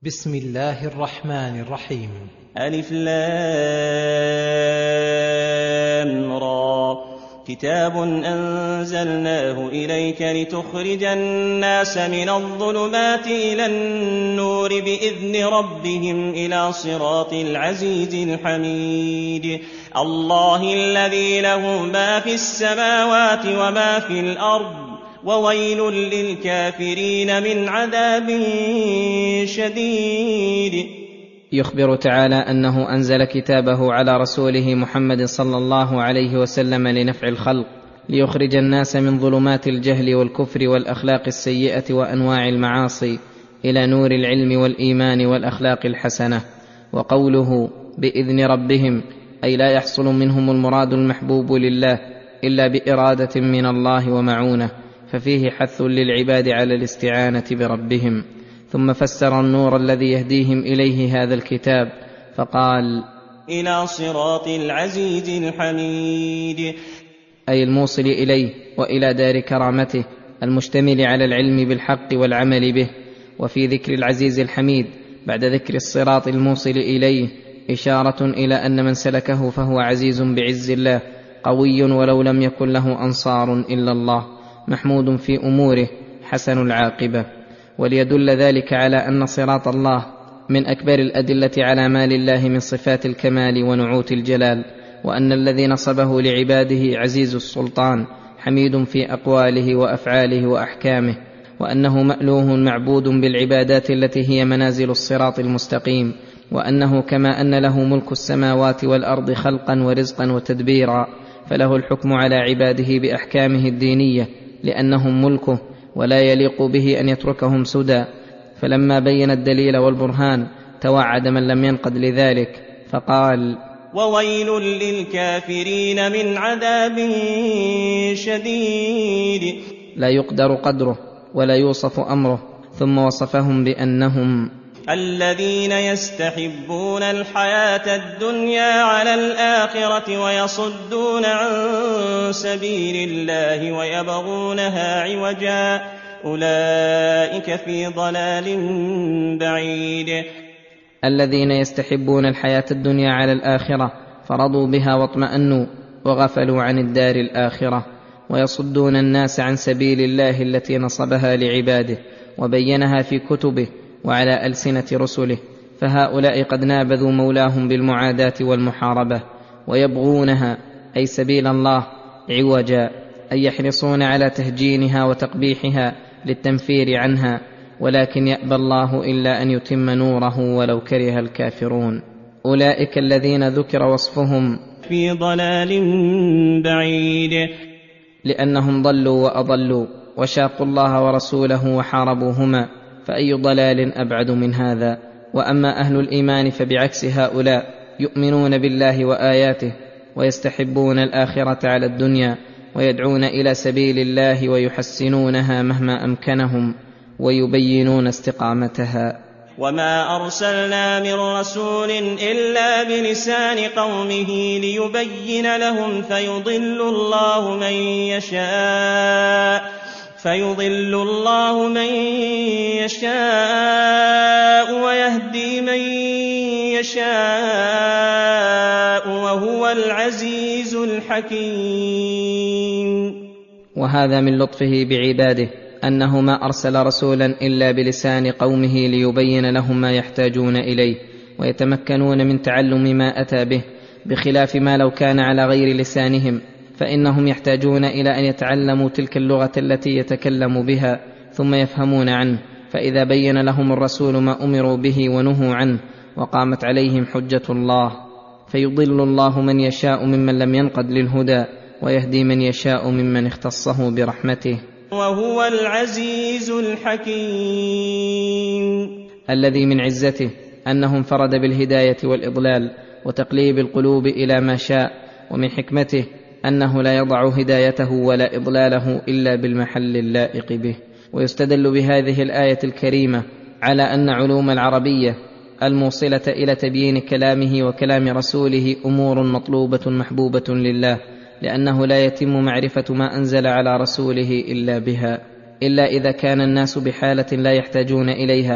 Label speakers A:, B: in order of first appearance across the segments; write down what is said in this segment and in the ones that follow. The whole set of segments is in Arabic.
A: بسم الله الرحمن الرحيم.
B: ألف لام را. كتاب أنزلناه إليك لتخرج الناس من الظلمات إلى النور بإذن ربهم إلى صراط العزيز الحميد. الله الذي له ما في السماوات وما في الأرض وويل للكافرين من عذاب شديد.
C: يخبر تعالى أنه أنزل كتابه على رسوله محمد صلى الله عليه وسلم لنفع الخلق، ليخرج الناس من ظلمات الجهل والكفر والأخلاق السيئة وأنواع المعاصي إلى نور العلم والإيمان والأخلاق الحسنة. وقوله بإذن ربهم أي لا يحصل منهم المراد المحبوب لله إلا بإرادة من الله ومعونة، ففيه حث للعباد على الاستعانة بربهم. ثم فسر النور الذي يهديهم إليه هذا الكتاب فقال
B: إلى صراط العزيز الحميد،
C: أي الموصل إليه وإلى دار كرامته المشتمل على العلم بالحق والعمل به. وفي ذكر العزيز الحميد بعد ذكر الصراط الموصل إليه إشارة إلى أن من سلكه فهو عزيز بعز الله، قوي ولو لم يكن له أنصار إلا الله، محمود في أموره، حسن العاقبة. وليدل ذلك على أن صراط الله من أكبر الأدلة على ما لله من صفات الكمال ونعوت الجلال، وأن الذي نصبه لعباده عزيز السلطان حميد في أقواله وأفعاله وأحكامه، وأنه مألوه معبود بالعبادات التي هي منازل الصراط المستقيم، وأنه كما أن له ملك السماوات والأرض خلقا ورزقا وتدبيرا، فله الحكم على عباده بأحكامه الدينية لأنهم ملكه، ولا يليق به أن يتركهم سدى. فلما بين الدليل والبرهان توعد من لم ينقد لذلك فقال
B: وويل للكافرين من عذاب شديد.
C: لا يقدر قدره ولا يوصف أمره. ثم وصفهم بأنهم
B: الذين يستحبون الحياة الدنيا على الآخرة ويصدون عن سبيل الله ويبغونها عوجا، أولئك في ضلال بعيد.
C: الذين يستحبون الحياة الدنيا على الآخرة فرضوا بها واطمأنوا وغفلوا عن الدار الآخرة، ويصدون الناس عن سبيل الله التي نصبها لعباده وبينها في كتبه وعلى ألسنة رسله، فهؤلاء قد نابذوا مولاهم بالمعاداة والمحاربة، ويبغونها أي سبيل الله عوجا، أي يحرصون على تهجينها وتقبيحها للتنفير عنها، ولكن يأبى الله إلا أن يتم نوره ولو كره الكافرون. أولئك الذين ذكر وصفهم
B: في ضلال بعيد،
C: لأنهم ضلوا وأضلوا وشاقوا الله ورسوله وحاربوهما، فأي ضلال أبعد من هذا. وأما أهل الإيمان فبعكس هؤلاء يؤمنون بالله وآياته ويستحبون الآخرة على الدنيا، ويدعون إلى سبيل الله ويحسنونها مهما أمكنهم ويبينون استقامتها.
B: وما أرسلنا من رسول إلا بلسان قومه ليبين لهم فيضل الله من يشاء ويهدي من يشاء وهو العزيز الحكيم.
C: وهذا من لطفه بعباده أنه ما أرسل رسولا إلا بلسان قومه ليبين لهم ما يحتاجون إليه ويتمكنون من تعلم ما أتى به، بخلاف ما لو كان على غير لسانهم، فإنهم يحتاجون إلى أن يتعلموا تلك اللغة التي يتكلم بها ثم يفهمون عنه. فإذا بين لهم الرسول ما أمروا به ونهوا عنه وقامت عليهم حجة الله، فيضل الله من يشاء ممن لم ينقد للهدى ويهدي من يشاء ممن اختصه برحمته،
B: وهو العزيز الحكيم.
C: الذي من عزته أنه انفرد بالهداية والإضلال وتقليب القلوب إلى ما شاء، ومن حكمته أنه لا يضع هدايته ولا إضلاله إلا بالمحل اللائق به. ويستدل بهذه الآية الكريمة على أن علوم العربية الموصلة إلى تبيين كلامه وكلام رسوله أمور مطلوبة محبوبة لله، لأنه لا يتم معرفة ما أنزل على رسوله إلا بها، إلا إذا كان الناس بحالة لا يحتاجون إليها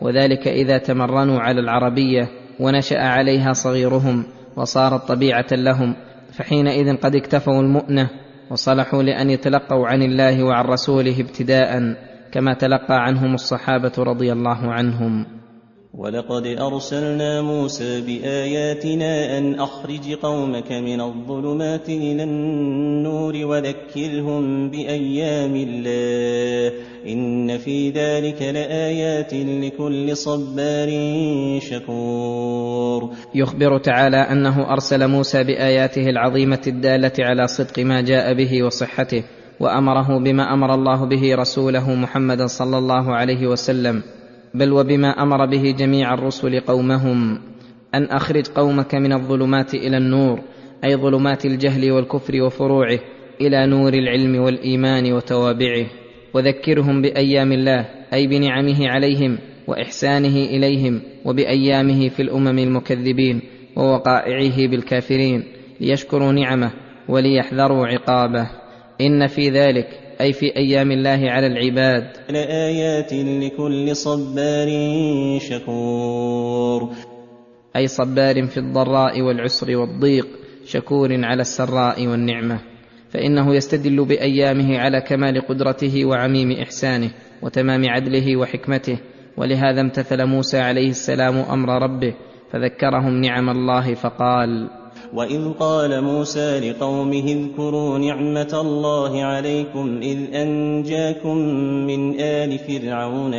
C: وذلك إذا تمرنوا على العربية ونشأ عليها صغيرهم وصارت طبيعة لهم، فحينئذ قد اكتفوا المؤنة وصلحوا لأن يتلقوا عن الله وعن رسوله ابتداء كما تلقى عنهم الصحابة رضي الله عنهم.
B: ولقد أرسلنا موسى بآياتنا أن أخرج قومك من الظلمات إلى النور وذكرهم بأيام الله إن في ذلك لآيات لكل صبار شكور.
C: يخبر تعالى أنه أرسل موسى بآياته العظيمة الدالة على صدق ما جاء به وصحته، وأمره بما أمر الله به رسوله محمدا صلى الله عليه وسلم، بل وبما أمر به جميع الرسل قومهم، أن أخرج قومك من الظلمات إلى النور، أي ظلمات الجهل والكفر وفروعه، إلى نور العلم والإيمان وتوابعه، وذكرهم بأيام الله أي بنعمه عليهم وإحسانه إليهم، وبأيامه في الأمم المكذبين ووقائعه بالكافرين، ليشكروا نعمه وليحذروا عقابه. إن في ذلك أي في أيام الله على العباد
B: لآيات لكل صبار شكور،
C: أي صبار في الضراء والعسر والضيق، شكور على السراء والنعمة، فإنه يستدل بأيامه على كمال قدرته وعميم إحسانه وتمام عدله وحكمته. ولهذا امتثل موسى عليه السلام أمر ربه فذكرهم نعم الله فقال:
B: وإذ قال موسى لقومه اذكروا نعمة الله عليكم إذ أنجاكم من آل فرعون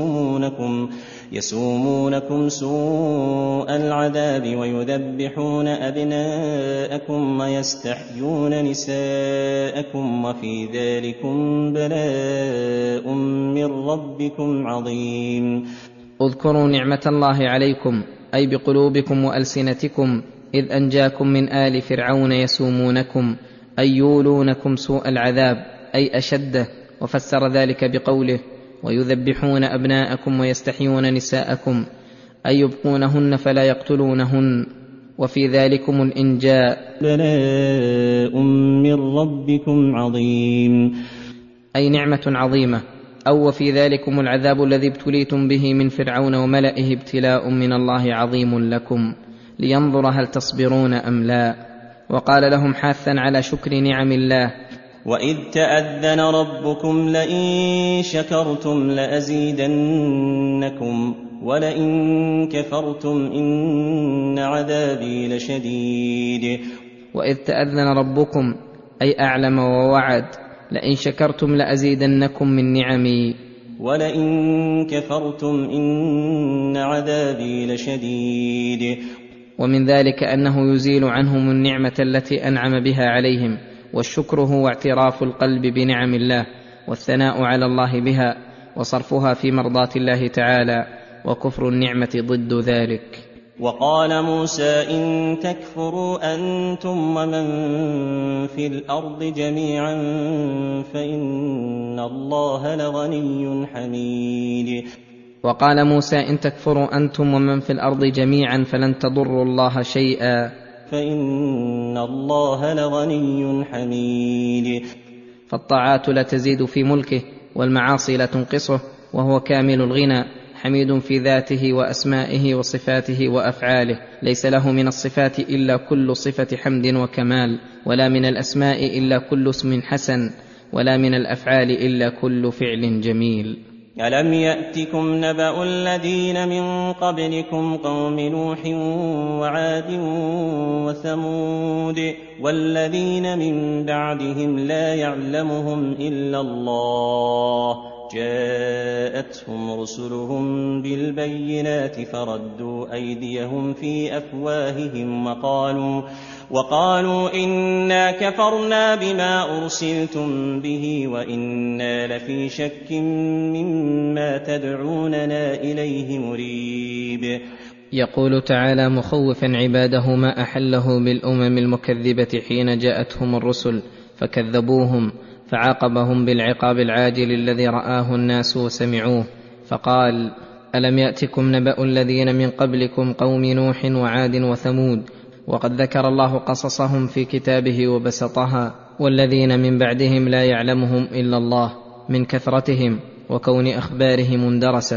B: يسومونكم سوء العذاب ويذبحون أبناءكم ويستحيون نساءكم وفي ذلكم بلاء من ربكم عظيم.
C: اذكروا نعمة الله عليكم أي بقلوبكم وألسنتكم إذ أنجاكم من آل فرعون يسومونكم أي يولونكم سوء العذاب أي أشده، وفسر ذلك بقوله: ويذبحون أبناءكم ويستحيون نساءكم أي يبقونهن فلا يقتلونهن، وفي ذلكم الإنجاء
B: بلاء من ربكم عظيم
C: أي نعمة عظيمة، أو وفي ذلكم العذاب الذي ابتليتم به من فرعون وملئه ابتلاء من الله عظيم لكم لينظر هل تصبرون أم لا. وقال لهم حاثا على شكر نعم الله:
B: وإذ تأذن ربكم لئن شكرتم لأزيدنكم ولئن كفرتم إن عذابي لشديد.
C: وإذ تأذن ربكم أي أعلم ووعد: لئن شكرتم لأزيدنكم من نعمي
B: ولئن كفرتم إن عذابي لشديد.
C: ومن ذلك أنه يزيل عنهم النعمة التي أنعم بها عليهم، والشكر هو اعتراف القلب بنعم الله والثناء على الله بها وصرفها في مرضاة الله تعالى، وكفر النعمة ضد ذلك.
B: وقال موسى إن تكفروا أنتم ومن في الأرض جميعا فإن الله لغني حميد.
C: وقال موسى إن تكفروا أنتم ومن في الأرض جميعا فلن تضروا الله شيئا
B: فإن الله لغني حميد.
C: فالطاعات لا تزيد في ملكه والمعاصي لا تنقصه، وهو كامل الغنى حميد في ذاته وأسمائه وصفاته وأفعاله، ليس له من الصفات إلا كل صفة حمد وكمال، ولا من الأسماء إلا كل اسم حسن، ولا من الأفعال إلا كل فعل جميل.
B: ألم يأتكم نبأ الذين من قبلكم قوم نوح وعاد وثمود والذين من بعدهم لا يعلمهم إلا الله جاءتهم رسلهم بالبينات فردوا أيديهم في أفواههم وقالوا إنا كفرنا بما أرسلتم به وإنا لفي شك مما تدعوننا إليه مريب.
C: يقول تعالى مخوفا عباده ما أحله بالأمم المكذبة حين جاءتهم الرسل فكذبوهم، فعاقبهم بالعقاب العاجل الذي رآه الناس وسمعوه، فقال: ألم يأتكم نبأ الذين من قبلكم قوم نوح وعاد وثمود، وقد ذكر الله قصصهم في كتابه وبسطها، والذين من بعدهم لا يعلمهم إلا الله من كثرتهم وكون أخبارهم اندرست،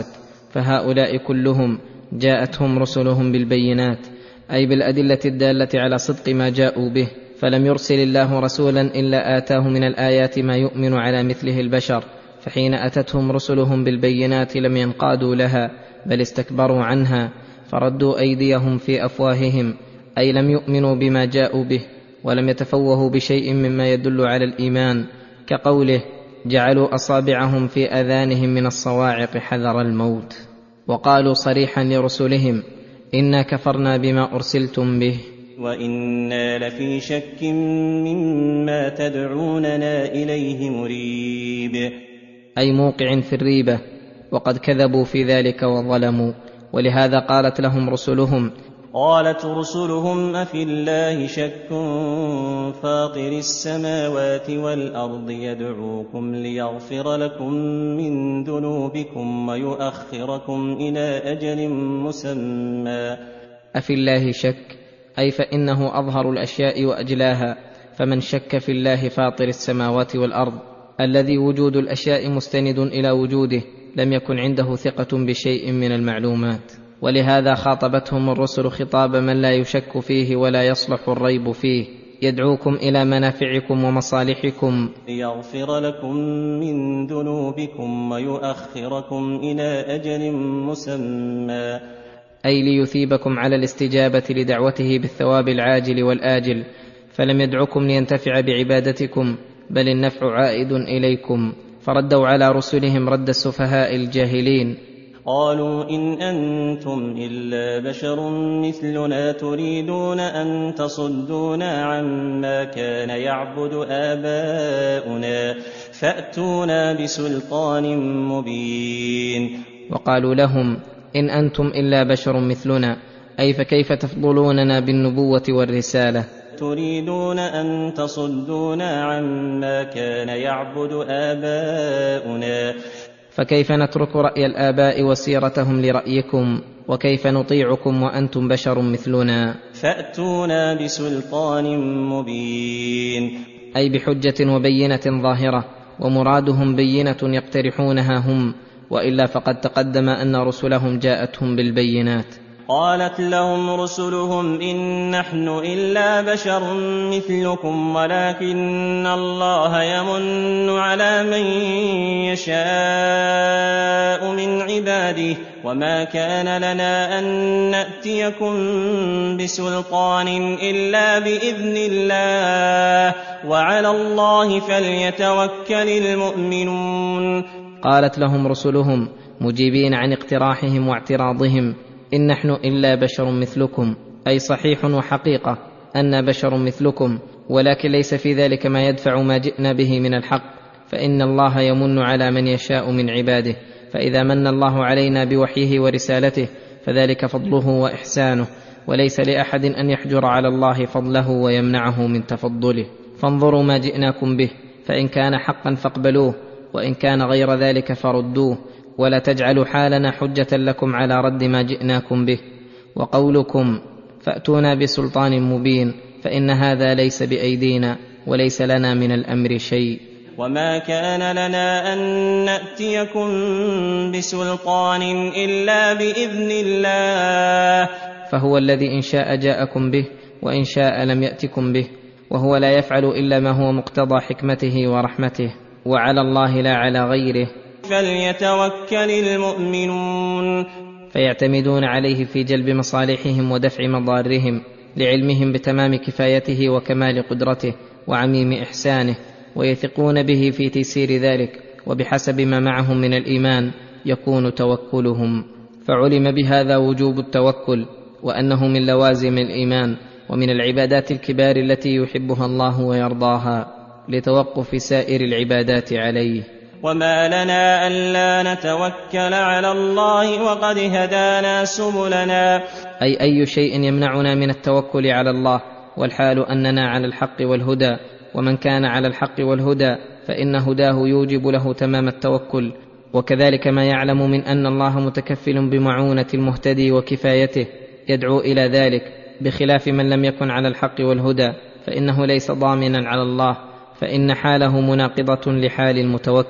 C: فهؤلاء كلهم جاءتهم رسلهم بالبينات، أي بالأدلة الدالة على صدق ما جاءوا به، فلم يرسل الله رسولا إلا آتاه من الآيات ما يؤمن على مثله البشر، فحين أتتهم رسلهم بالبينات لم ينقادوا لها بل استكبروا عنها، فردوا أيديهم في أفواههم، أي لم يؤمنوا بما جاءوا به، ولم يتفوهوا بشيء مما يدل على الإيمان، كقوله: جعلوا أصابعهم في آذانهم من الصواعق حذر الموت. وقالوا صريحا لرسلهم: إنا كفرنا بما أرسلتم به
B: وإنا لفي شك مما تدعوننا إليه مريب،
C: أي موقع في الريبة، وقد كذبوا في ذلك وظلموا. ولهذا قالت رسلهم:
B: أفي الله شك فاطر السماوات والأرض يدعوكم ليغفر لكم من ذنوبكم ويؤخركم إلى أجل مسمى.
C: أفي الله شك، أي فإنه أظهر الأشياء وأجلاها، فمن شك في الله فاطر السماوات والأرض الذي وجود الأشياء مستند إلى وجوده لم يكن عنده ثقة بشيء من المعلومات. ولهذا خاطبتهم الرسل خطاب من لا يشك فيه ولا يصلح الريب فيه: يدعوكم إلى منافعكم ومصالحكم
B: ليغفر لكم من ذنوبكم ويؤخركم إلى أجل مسمى،
C: أي ليثيبكم على الاستجابة لدعوته بالثواب العاجل والآجل، فلم يدعكم لينتفع بعبادتكم بل النفع عائد إليكم. فردوا على رسلهم رد السفهاء الجاهلين،
B: قالوا: إن أنتم إلا بشر مثلنا تريدون أن تصدونا عما كان يعبد آباؤنا فأتونا بسلطان مبين.
C: وقالوا لهم: إن أنتم إلا بشر مثلنا، أي فكيف تفضلوننا بالنبوة والرسالة؟
B: تريدون أن تصدونا عما كان يعبد آباؤنا،
C: فكيف نترك رأي الآباء وسيرتهم لرأيكم؟ وكيف نطيعكم وأنتم بشر مثلنا؟
B: فأتونا بسلطان مبين،
C: أي بحجة وبينة ظاهرة، ومرادهم بينة يقترحونها هم، وإلا فقد تقدم أن رسلهم جاءتهم بالبينات.
B: قالت لهم رسلهم: إن نحن إلا بشر مثلكم ولكن الله يمن على من يشاء من عباده وما كان لنا أن نأتيكم بسلطان إلا بإذن الله وعلى الله فليتوكل المؤمنون.
C: قالت لهم رسلهم مجيبين عن اقتراحهم واعتراضهم: إن نحن إلا بشر مثلكم، أي صحيح وحقيقة أن بشر مثلكم، ولكن ليس في ذلك ما يدفع ما جئنا به من الحق، فإن الله يمن على من يشاء من عباده، فإذا من الله علينا بوحيه ورسالته فذلك فضله وإحسانه، وليس لأحد أن يحجر على الله فضله ويمنعه من تفضله. فانظروا ما جئناكم به، فإن كان حقا فاقبلوه، وإن كان غير ذلك فردوه، ولا تجعلوا حالنا حجة لكم على رد ما جئناكم به. وقولكم فأتونا بسلطان مبين، فإن هذا ليس بأيدينا وليس لنا من الأمر شيء.
B: وما كان لنا أن نأتيكم بسلطان إلا بإذن الله،
C: فهو الذي إن شاء جاءكم به وإن شاء لم يأتكم به، وهو لا يفعل إلا ما هو مقتضى حكمته ورحمته، وعلى الله لا على غيره
B: فليتوكل المؤمنون.
C: فيعتمدون عليه في جلب مصالحهم ودفع مضارهم، لعلمهم بتمام كفايته وكمال قدرته وعميم إحسانه، ويثقون به في تيسير ذلك، وبحسب ما معهم من الإيمان يكون توكلهم. فعلم بهذا وجوب التوكل، وأنه من لوازم الإيمان ومن العبادات الكبار التي يحبها الله ويرضاها، لتوقف سائر العبادات عليه.
B: وما لنا ألا نتوكل على الله وقد هدانا سبلنا،
C: أي شيء يمنعنا من التوكل على الله، والحال أننا على الحق والهدى، ومن كان على الحق والهدى فإن هداه يوجب له تمام التوكل. وكذلك ما يعلم من أن الله متكفل بمعونة المهتدي وكفايته يدعو إلى ذلك، بخلاف من لم يكن على الحق والهدى فإنه ليس ضامنا على الله، فإن حاله مناقضة لحال المتوكل.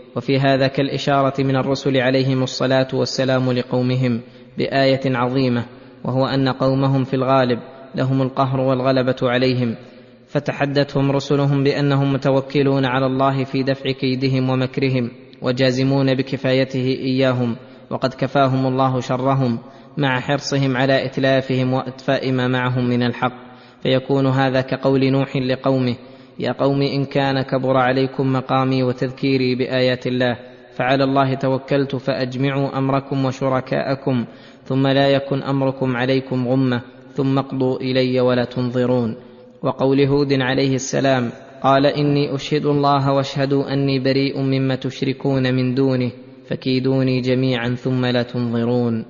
C: وفي هذا كالإشارة من الرسل عليهم الصلاة والسلام لقومهم بآية عظيمة، وهو أن قومهم في الغالب لهم القهر والغلبة عليهم، فتحدثهم رسلهم بأنهم متوكلون على الله في دفع كيدهم ومكرهم، وجازمون بكفايته إياهم، وقد كفاهم الله شرهم مع حرصهم على إتلافهم وإطفاء ما معهم من الحق. فيكون هذا كقول نوح لقومه: يا قوم إن كان كبر عليكم مقامي وتذكيري بآيات الله فعلى الله توكلت فأجمعوا أمركم وشركاءكم ثم لا يكن أمركم عليكم غمة ثم اقضوا إلي ولا تنظرون. وقول هود عليه السلام: قال إني أشهد الله واشهدوا أني بريء مما تشركون من دونه فكيدوني جميعا ثم لا تنظرون.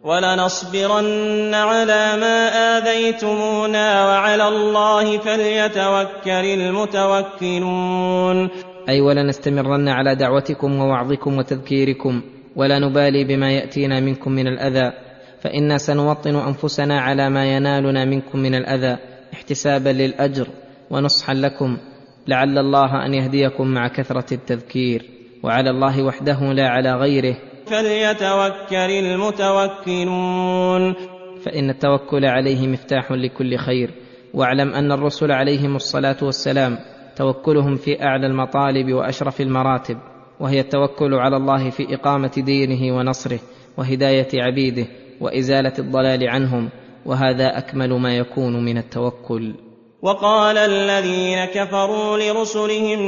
B: ولنصبرن على ما آذيتمونا وعلى الله فليتوكل المتوكلون.
C: أي ولنستمرن على دعوتكم ووعظكم وتذكيركم، ولا نبالي بما يأتينا منكم من الأذى، فإنا سنوطن أنفسنا على ما ينالنا منكم من الأذى احتسابا للأجر ونصحا لكم، لعل الله أن يهديكم مع كثرة التذكير، وعلى الله وحده لا على غيره
B: فليتوكل المتوكلون.
C: فإن التوكل عليه مفتاح لكل خير. واعلم أن الرسل عليهم الصلاة والسلام توكلهم في أعلى المطالب وأشرف المراتب، وهي التوكل على الله في إقامة دينه ونصره وهداية عبيده وإزالة الضلال عنهم، وهذا أكمل ما يكون من التوكل.
B: وقال الذين كفروا لرسلهم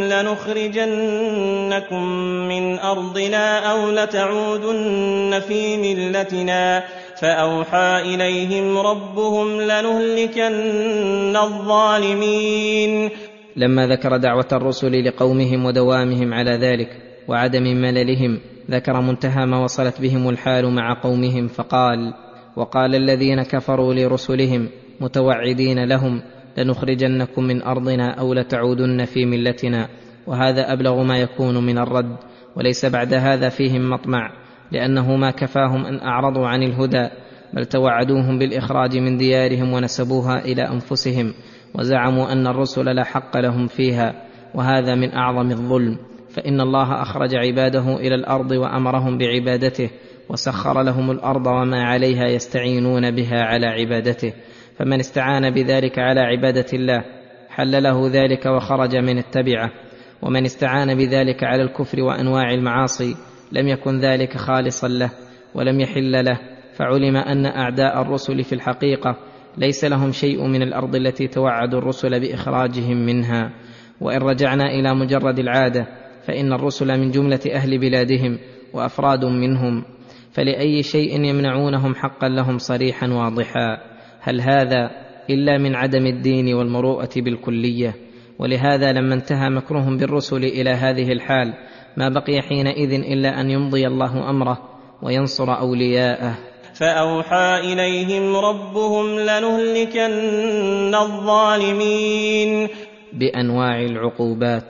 B: لنخرجنكم من أرضنا أو لتعودن في ملتنا فأوحى إليهم ربهم لنهلكن الظالمين.
C: لما ذكر دعوة الرسل لقومهم ودوامهم على ذلك وعدم مللهم، ذكر منتهى ما وصلت بهم الحال مع قومهم فقال: وقال الذين كفروا لرسلهم متوعدين لهم لنخرجنكم من أرضنا أو لتعودن في ملتنا. وهذا أبلغ ما يكون من الرد، وليس بعد هذا فيهم مطمع، لأنه ما كفاهم أن أعرضوا عن الهدى، بل توعدوهم بالإخراج من ديارهم ونسبوها إلى أنفسهم، وزعموا أن الرسل لا حق لهم فيها، وهذا من أعظم الظلم. فإن الله أخرج عباده إلى الأرض وأمرهم بعبادته، وسخر لهم الأرض وما عليها يستعينون بها على عبادته، فمن استعان بذلك على عبادة الله حل له ذلك وخرج من التبعة، ومن استعان بذلك على الكفر وأنواع المعاصي لم يكن ذلك خالصا له ولم يحل له. فعلم أن أعداء الرسل في الحقيقة ليس لهم شيء من الأرض التي توعدوا الرسل بإخراجهم منها. وإن رجعنا إلى مجرد العادة فإن الرسل من جملة أهل بلادهم وأفراد منهم، فلأي شيء يمنعونهم حقا لهم صريحا واضحا؟ هل هذا إلا من عدم الدين والمروءة بالكلية؟ ولهذا لما انتهى مكرهم بالرسل إلى هذه الحال ما بقي حينئذ إلا أن يمضي الله أمره وينصر أولياءه.
B: فأوحى إليهم ربهم لنهلكن الظالمين
C: بأنواع العقوبات،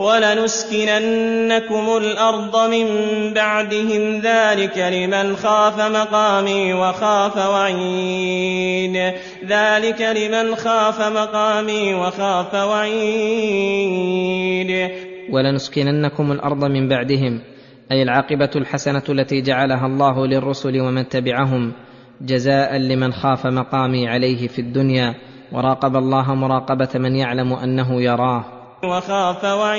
B: ولنسكننكم الأرض من بعدهم ذلك لمن خاف مقامي وخاف وعيد. ذلك لمن خاف مقامي وخاف وعيد.
C: ولنسكننكم الأرض من بعدهم، أي العاقبة الحسنة التي جعلها الله للرسل ومن تبعهم جزاء لمن خاف مقامي عليه في الدنيا وراقب الله مراقبة من يعلم أنه يراه،
B: وخاف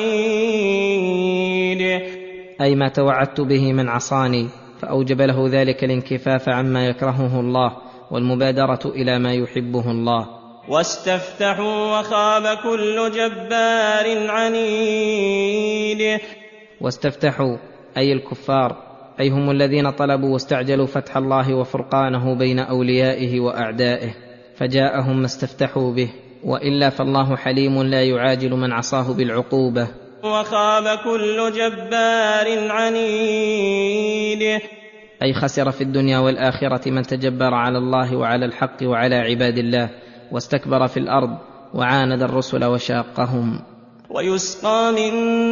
B: وعيد،
C: أي ما توعدت به من عصاني، فأوجب له ذلك الانكفاف عما يكرهه الله والمبادرة إلى ما يحبه الله.
B: واستفتحوا وخاب كل جبار عنيد.
C: واستفتحوا أي الكفار، أي هم الذين طلبوا واستعجلوا فتح الله وفرقانه بين أوليائه وأعدائه، فجاءهم ما استفتحوا به، وإلا فالله حليم لا يعاجل من عصاه بالعقوبة.
B: وخاب كل جبار عنيد،
C: أي خسر في الدنيا والآخرة من تجبر على الله وعلى الحق وعلى عباد الله، واستكبر في الأرض وعاند الرسل وشاقهم.
B: ويسقى من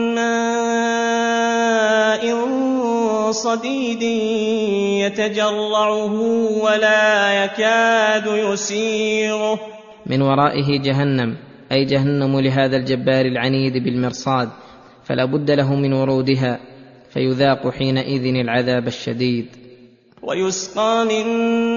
B: ماء صديد يتجرعه ولا يكاد يسيغه.
C: من ورائه جهنم، أي جهنم لهذا الجبار العنيد بالمرصاد، فلا بد له من ورودها، فيذاق حينئذ العذاب الشديد.
B: ويسقى من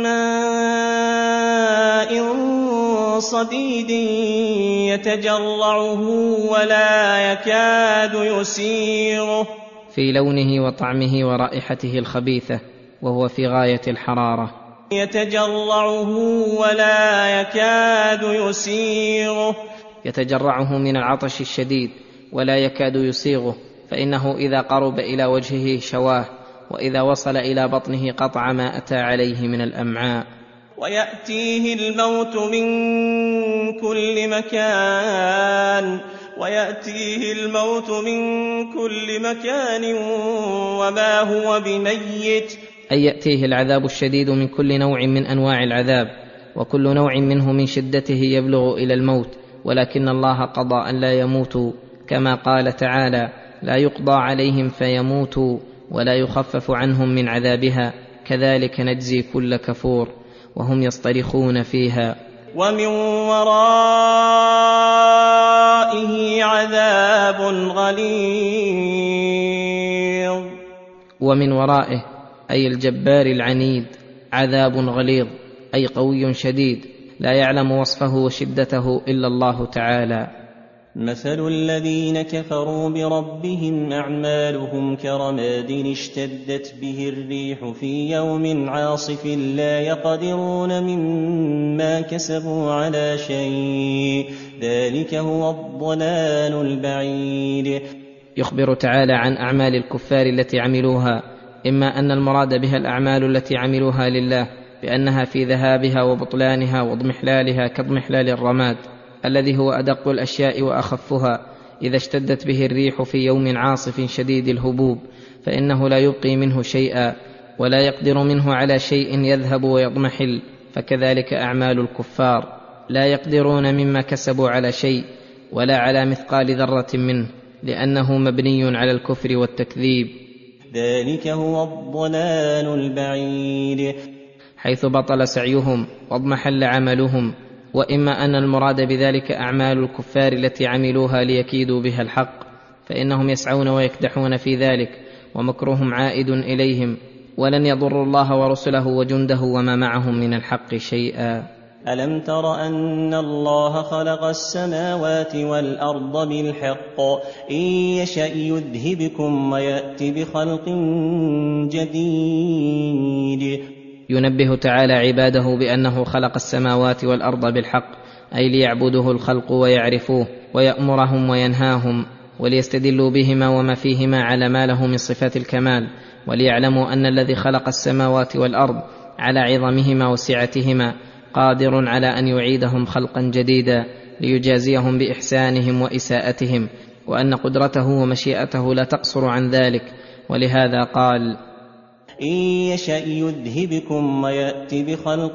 B: ماء صديد يتجرعه ولا يكاد يسيغه،
C: في لونه وطعمه ورائحته الخبيثة، وهو في غاية الحرارة.
B: يتجرعه ولا يكاد يسيغه،
C: يتجرعه من العطش الشديد ولا يكاد يسيغه، فإنه إذا قرب إلى وجهه شواه، وإذا وصل إلى بطنه قطع ما أتى عليه من الأمعاء.
B: ويأتيه الموت من كل مكان وما هو بميت،
C: أي يأتيه العذاب الشديد من كل نوع من أنواع العذاب، وكل نوع منه من شدته يبلغ إلى الموت، ولكن الله قضى أن لا يموتوا، كما قال تعالى: لا يقضى عليهم فيموتوا ولا يخفف عنهم من عذابها كذلك نجزي كل كفور، وهم يصطرخون فيها
B: ومن ورائه عذاب غليظ.
C: ومن ورائه أي الجبار العنيد عذاب غليظ، أي قوي شديد لا يعلم وصفه وشدته إلا الله تعالى.
B: مثل الذين كفروا بربهم أعمالهم كرماد اشتدت به الريح في يوم عاصف لا يقدرون مما كسبوا على شيء، ذلك هو الضلال البعيد.
C: يخبر تعالى عن أعمال الكفار التي عملوها، إما أن المراد بها الأعمال التي عملوها لله بأنها في ذهابها وبطلانها واضمحلالها كاضمحلال الرماد الذي هو أدق الأشياء وأخفها، إذا اشتدت به الريح في يوم عاصف شديد الهبوب فإنه لا يبقي منه شيئا ولا يقدر منه على شيء يذهب ويضمحل، فكذلك أعمال الكفار لا يقدرون مما كسبوا على شيء ولا على مثقال ذرة منه، لأنه مبني على الكفر والتكذيب.
B: ذلك هو الضلال البعيد،
C: حيث بطل سعيهم واضمحل عملهم. وإما أن المراد بذلك أعمال الكفار التي عملوها ليكيدوا بها الحق، فإنهم يسعون ويكدحون في ذلك، ومكرهم عائد إليهم، ولن يضروا الله ورسله وجنده وما معهم من الحق شيئا.
B: ألم تر أن الله خلق السماوات والأرض بالحق إن يشأ يذهبكم ويأتي بخلق جديد.
C: ينبه تعالى عباده بأنه خلق السماوات والأرض بالحق، أي ليعبده الخلق ويعرفوه، ويأمرهم وينهاهم، وليستدلوا بهما وما فيهما على ما له من صفات الكمال، وليعلموا أن الذي خلق السماوات والأرض على عظمهما وسعتهما قادر على أن يعيدهم خلقا جديدا ليجازيهم بإحسانهم وإساءتهم، وأن قدرته ومشيئته لا تقصر عن ذلك. ولهذا قال:
B: إن يشأ يذهبكم ويأتي بخلق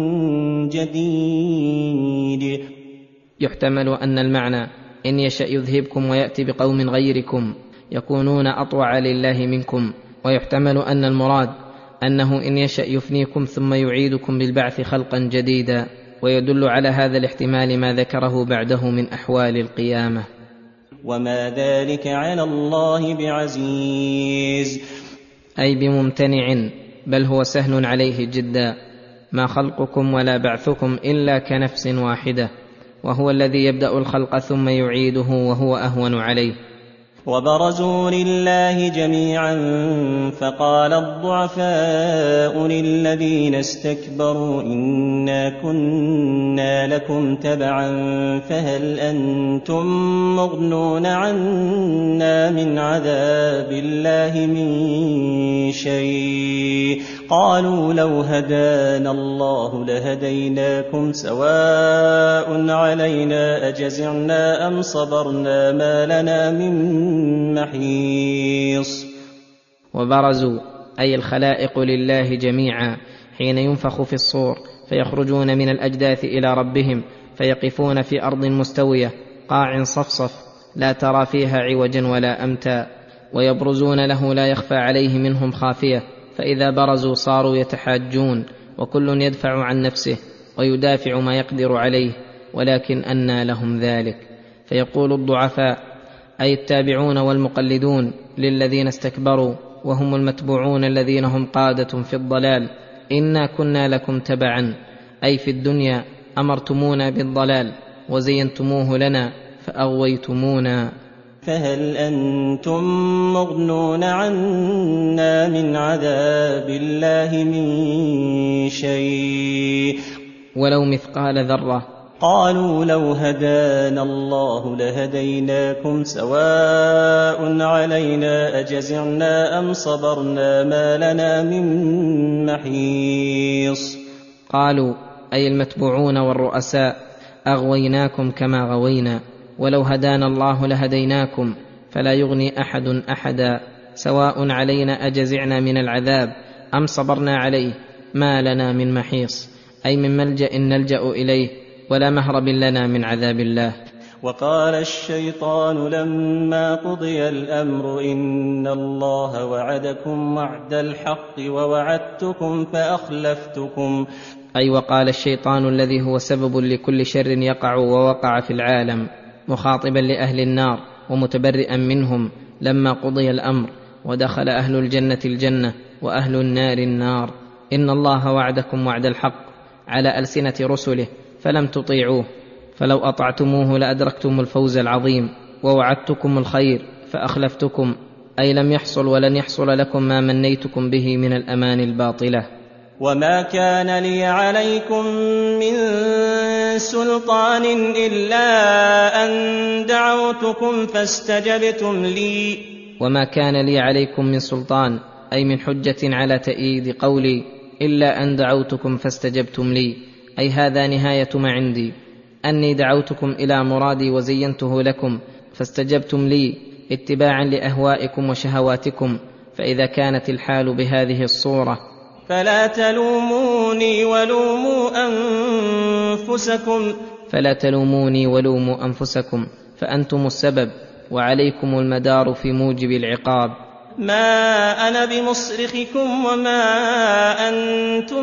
B: جديد.
C: يحتمل أن المعنى إن يشأ يذهبكم ويأتي بقوم غيركم يكونون أطوع لله منكم، ويحتمل أن المراد أنه إن يشأ يفنيكم ثم يعيدكم بالبعث خلقا جديدا، ويدل على هذا الاحتمال ما ذكره بعده من أحوال القيامة.
B: وما ذلك على الله بعزيز،
C: أي بممتنع، بل هو سهل عليه جدا. ما خلقكم ولا بعثكم إلا كنفس واحدة، وهو الذي يبدأ الخلق ثم يعيده وهو أهون عليه.
B: وبرزوا لله جميعا فقال الضعفاء للذين استكبروا إنا كنا لكم تبعا فهل أنتم مغنون عنا من عذاب الله من شيء؟ قالوا لو هدانا الله لهديناكم سواء علينا أجزعنا أم صبرنا ما لنا من محيص.
C: وبرزوا أي الخلائق لله جميعا حين ينفخ في الصور فيخرجون من الأجداث إلى ربهم، فيقفون في أرض مستوية قاع صفصف لا ترى فيها عوجا ولا أمتا، ويبرزون له لا يخفى عليه منهم خافية، فإذا برزوا صاروا يتحاجون، وكل يدفع عن نفسه ويدافع ما يقدر عليه، ولكن أنى لهم ذلك. فيقول الضعفاء أي التابعون والمقلدون للذين استكبروا، وهم المتبوعون الذين هم قادة في الضلال. إنا كنا لكم تبعا، أي في الدنيا أمرتمونا بالضلال وزينتموه لنا فأغويتمونا.
B: فهل أنتم مغنون عنا من عذاب الله من شيء؟
C: ولو مثقال ذرة.
B: قالوا لو هدانا الله لهديناكم سواء علينا أجزعنا أم صبرنا ما لنا من محيص.
C: قالوا أي المتبوعون والرؤساء أغويناكم كما غوينا، ولو هدانا الله لهديناكم فلا يغني أحد أحدا، سواء علينا أجزعنا من العذاب أم صبرنا عليه ما لنا من محيص، أي من ملجأ نلجأ إليه ولا مهرب لنا من عذاب الله.
B: وقال الشيطان لما قضي الأمر إن الله وعدكم وعد الحق ووعدتكم فأخلفتكم.
C: أي وقال الشيطان الذي هو سبب لكل شر يقع ووقع في العالم، مخاطبا لأهل النار ومتبرئا منهم لما قضي الأمر ودخل أهل الجنة الجنة وأهل النار النار: إن الله وعدكم وعد الحق على ألسنة رسله فلم تطيعوه، فلو أطعتموه لأدركتم الفوز العظيم، ووعدتكم الخير فأخلفتكم، أي لم يحصل ولن يحصل لكم ما منيتكم به من الأمان الباطلة.
B: وما كان لي عليكم من سلطان إلا أن دعوتكم فاستجبتم لي.
C: وما كان لي عليكم من سلطان، أي من حجة على تأييد قولي، إلا أن دعوتكم فاستجبتم لي، أي هذا نهاية ما عندي، أني دعوتكم إلى مرادي وزينته لكم فاستجبتم لي اتباعا لأهوائكم وشهواتكم. فإذا كانت الحال بهذه الصورة
B: فلا تلوموني ولوموا أنفسكم فأنتم السبب وعليكم المدار في موجب العقاب. ما أنا بمصرخكم وما أنتم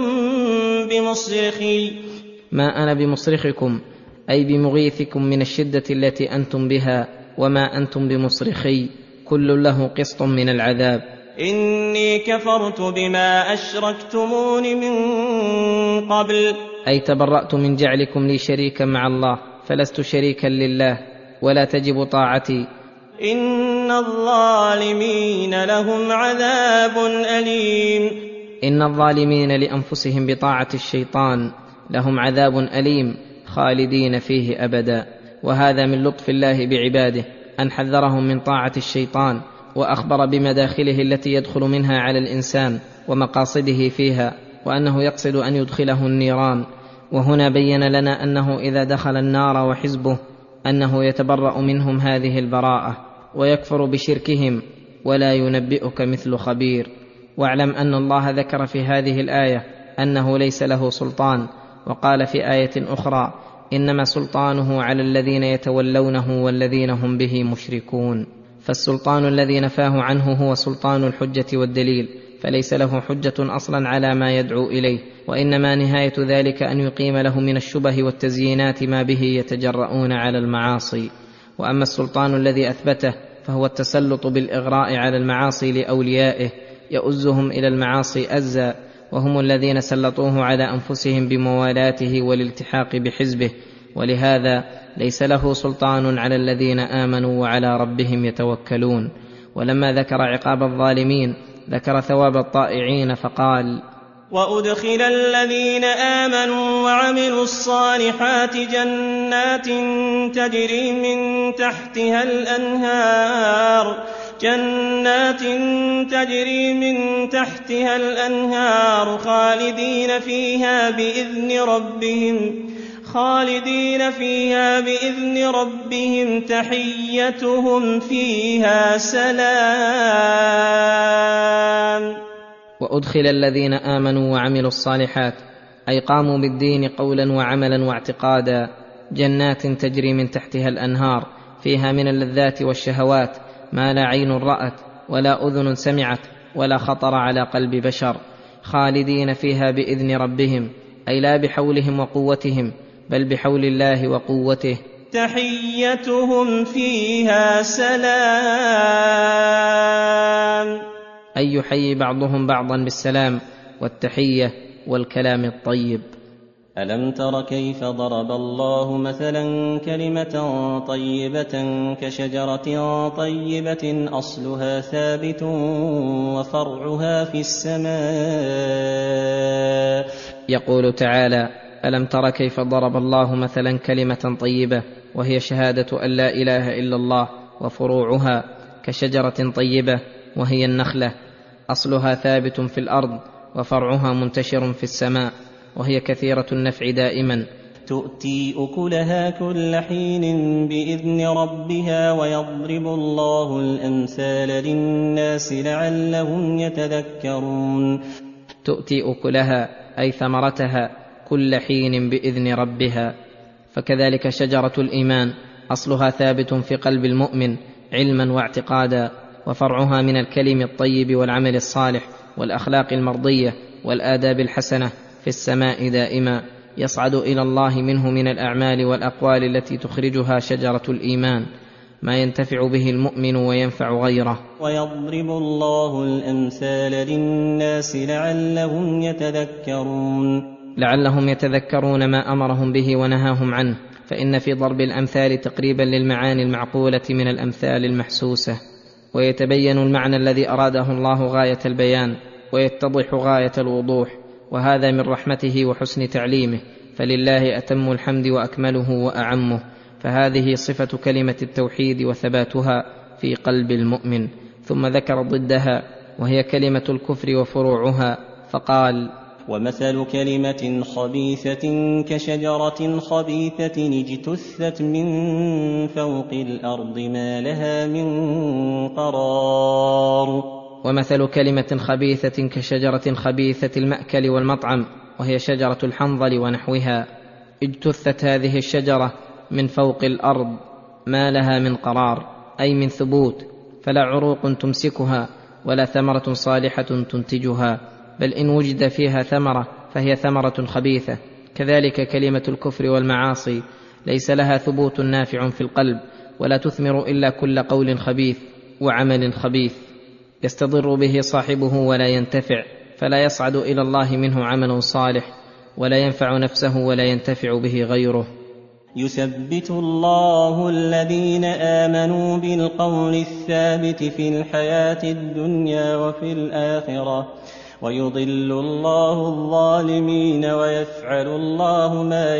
B: بمصرخي.
C: ما أنا بمصرخكم أي بمغيثكم من الشدة التي أنتم بها، وما أنتم بمصرخي، كل له قسط من العذاب.
B: إني كفرت بما أشركتمون من قبل،
C: أي تبرأت من جعلكم لي شريكا مع الله، فلست شريكا لله ولا تجب طاعتي.
B: إن الظالمين لهم عذاب أليم.
C: إن الظالمين لأنفسهم بطاعة الشيطان لهم عذاب أليم خالدين فيه أبدا. وهذا من لطف الله بعباده أن حذرهم من طاعة الشيطان، وأخبر بمداخله التي يدخل منها على الإنسان ومقاصده فيها، وأنه يقصد أن يدخله النيران. وهنا بين لنا أنه إذا دخل النار وحزبه أنه يتبرأ منهم هذه البراءة ويكفر بشركهم، ولا ينبئك مثل خبير. واعلم أن الله ذكر في هذه الآية أنه ليس له سلطان، وقال في آية أخرى: إنما سلطانه على الذين يتولونه والذين هم به مشركون. فالسلطان الذي نفاه عنه هو سلطان الحجة والدليل، فليس له حجة أصلا على ما يدعو إليه، وإنما نهاية ذلك أن يقيم له من الشبه والتزيينات ما به يتجرؤون على المعاصي. وأما السلطان الذي أثبته فهو التسلط بالإغراء على المعاصي لأوليائه، يؤزهم إلى المعاصي أزا، وهم الذين سلطوه على أنفسهم بموالاته والالتحاق بحزبه. ولهذا ليس له سلطان على الذين آمنوا وعلى ربهم يتوكلون. ولما ذكر عقاب الظالمين ذكر ثواب الطائعين فقال:
B: وأدخل الذين آمنوا وعملوا الصالحات جنات تجري من تحتها الأنهار خالدين فيها بإذن ربهم تحيتهم فيها سلام.
C: وأدخل الذين آمنوا وعملوا الصالحات أي قاموا بالدين قولا وعملا واعتقادا جنات تجري من تحتها الأنهار، فيها من اللذات والشهوات ما لا عين رأت ولا أذن سمعت ولا خطر على قلب بشر، خالدين فيها بإذن ربهم، أي لا بحولهم وقوتهم بل بحول الله وقوته،
B: تحيتهم فيها سلام.
C: أي يحيي بعضهم بعضا بالسلام والتحية والكلام الطيب.
B: ألم تر كيف ضرب الله مثلا كلمة طيبة كشجرة طيبة أصلها ثابت وفرعها في السماء.
C: يقول تعالى: ألم تر كيف ضرب الله مثلا كلمة طيبة وهي شهادة أن لا إله إلا الله، وفروعها كشجرة طيبة وهي النخلة، أصلها ثابت في الأرض وفرعها منتشر في السماء، وهي كثيرة النفع دائما،
B: تؤتي أكلها كل حين بإذن ربها، ويضرب الله الأمثال للناس لعلهم يتذكرون.
C: تؤتي أكلها أي ثمرتها كل حين بإذن ربها. فكذلك شجرة الإيمان أصلها ثابت في قلب المؤمن علما واعتقادا، وفرعها من الكلم الطيب والعمل الصالح والأخلاق المرضية والآداب الحسنة في السماء دائما، يصعد إلى الله منه من الأعمال والأقوال التي تخرجها شجرة الإيمان ما ينتفع به المؤمن وينفع غيره.
B: ويضرب الله الأمثال للناس لعلهم يتذكرون.
C: لعلهم يتذكرون ما أمرهم به ونهاهم عنه، فإن في ضرب الأمثال تقريبا للمعاني المعقولة من الأمثال المحسوسة، ويتبين المعنى الذي أراده الله غاية البيان، ويتضح غاية الوضوح، وهذا من رحمته وحسن تعليمه، فلله أتم الحمد وأكمله وأعمه. فهذه صفة كلمة التوحيد وثباتها في قلب المؤمن. ثم ذكر ضدها وهي كلمة الكفر وفروعها، فقال:
B: ومثل كلمة خبيثة كشجرة خبيثة اجتثت من فوق الأرض ما لها من قرار.
C: ومثل كلمة خبيثة كشجرة خبيثة المأكل والمطعم، وهي شجرة الحنظل ونحوها، اجتثت هذه الشجرة من فوق الأرض ما لها من قرار، أي من ثبوت، فلا عروق تمسكها ولا ثمرة صالحة تنتجها، بل إن وجد فيها ثمرة فهي ثمرة خبيثة. كذلك كلمة الكفر والمعاصي ليس لها ثبوت نافع في القلب، ولا تثمر إلا كل قول خبيث وعمل خبيث يستضر به صاحبه ولا ينتفع، فلا يصعد إلى الله منه عمل صالح، ولا ينفع نفسه ولا ينتفع به غيره.
B: يثبت الله الذين آمنوا بالقول الثابت في الحياة الدنيا وفي الآخرة، ويضل الله الظالمين ويفعل الله ما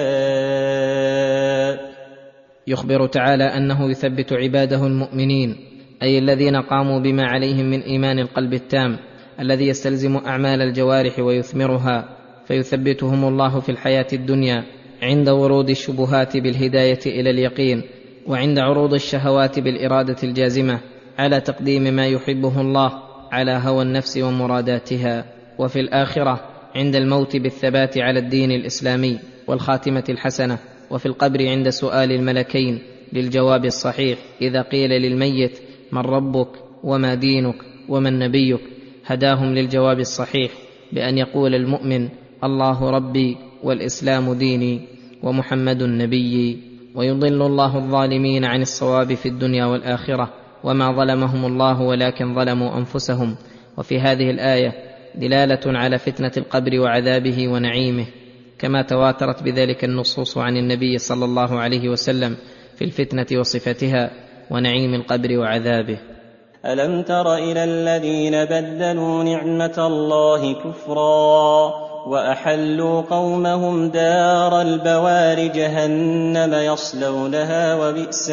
B: يشاء.
C: يخبر تعالى أنه يثبت عباده المؤمنين، أي الذين قاموا بما عليهم من إيمان القلب التام الذي يستلزم أعمال الجوارح ويثمرها، فيثبتهم الله في الحياة الدنيا عند ورود الشبهات بالهداية إلى اليقين، وعند عروض الشهوات بالإرادة الجازمة على تقديم ما يحبه الله على هوى النفس ومراداتها، وفي الآخرة عند الموت بالثبات على الدين الإسلامي والخاتمة الحسنة، وفي القبر عند سؤال الملكين للجواب الصحيح إذا قيل للميت: من ربك وما دينك ومن نبيك؟ هداهم للجواب الصحيح بأن يقول المؤمن: الله ربي والإسلام ديني ومحمد نبيي. ويضل الله الظالمين عن الصواب في الدنيا والآخرة، وما ظلمهم الله ولكن ظلموا أنفسهم. وفي هذه الآية دلالة على فتنة القبر وعذابه ونعيمه، كما تواترت بذلك النصوص عن النبي صلى الله عليه وسلم في الفتنة وصفتها ونعيم القبر وعذابه.
B: ألم تر إلى الذين بدلوا نعمة الله كفرا وأحلوا قومهم دار البوار جهنم يصلونها وبئس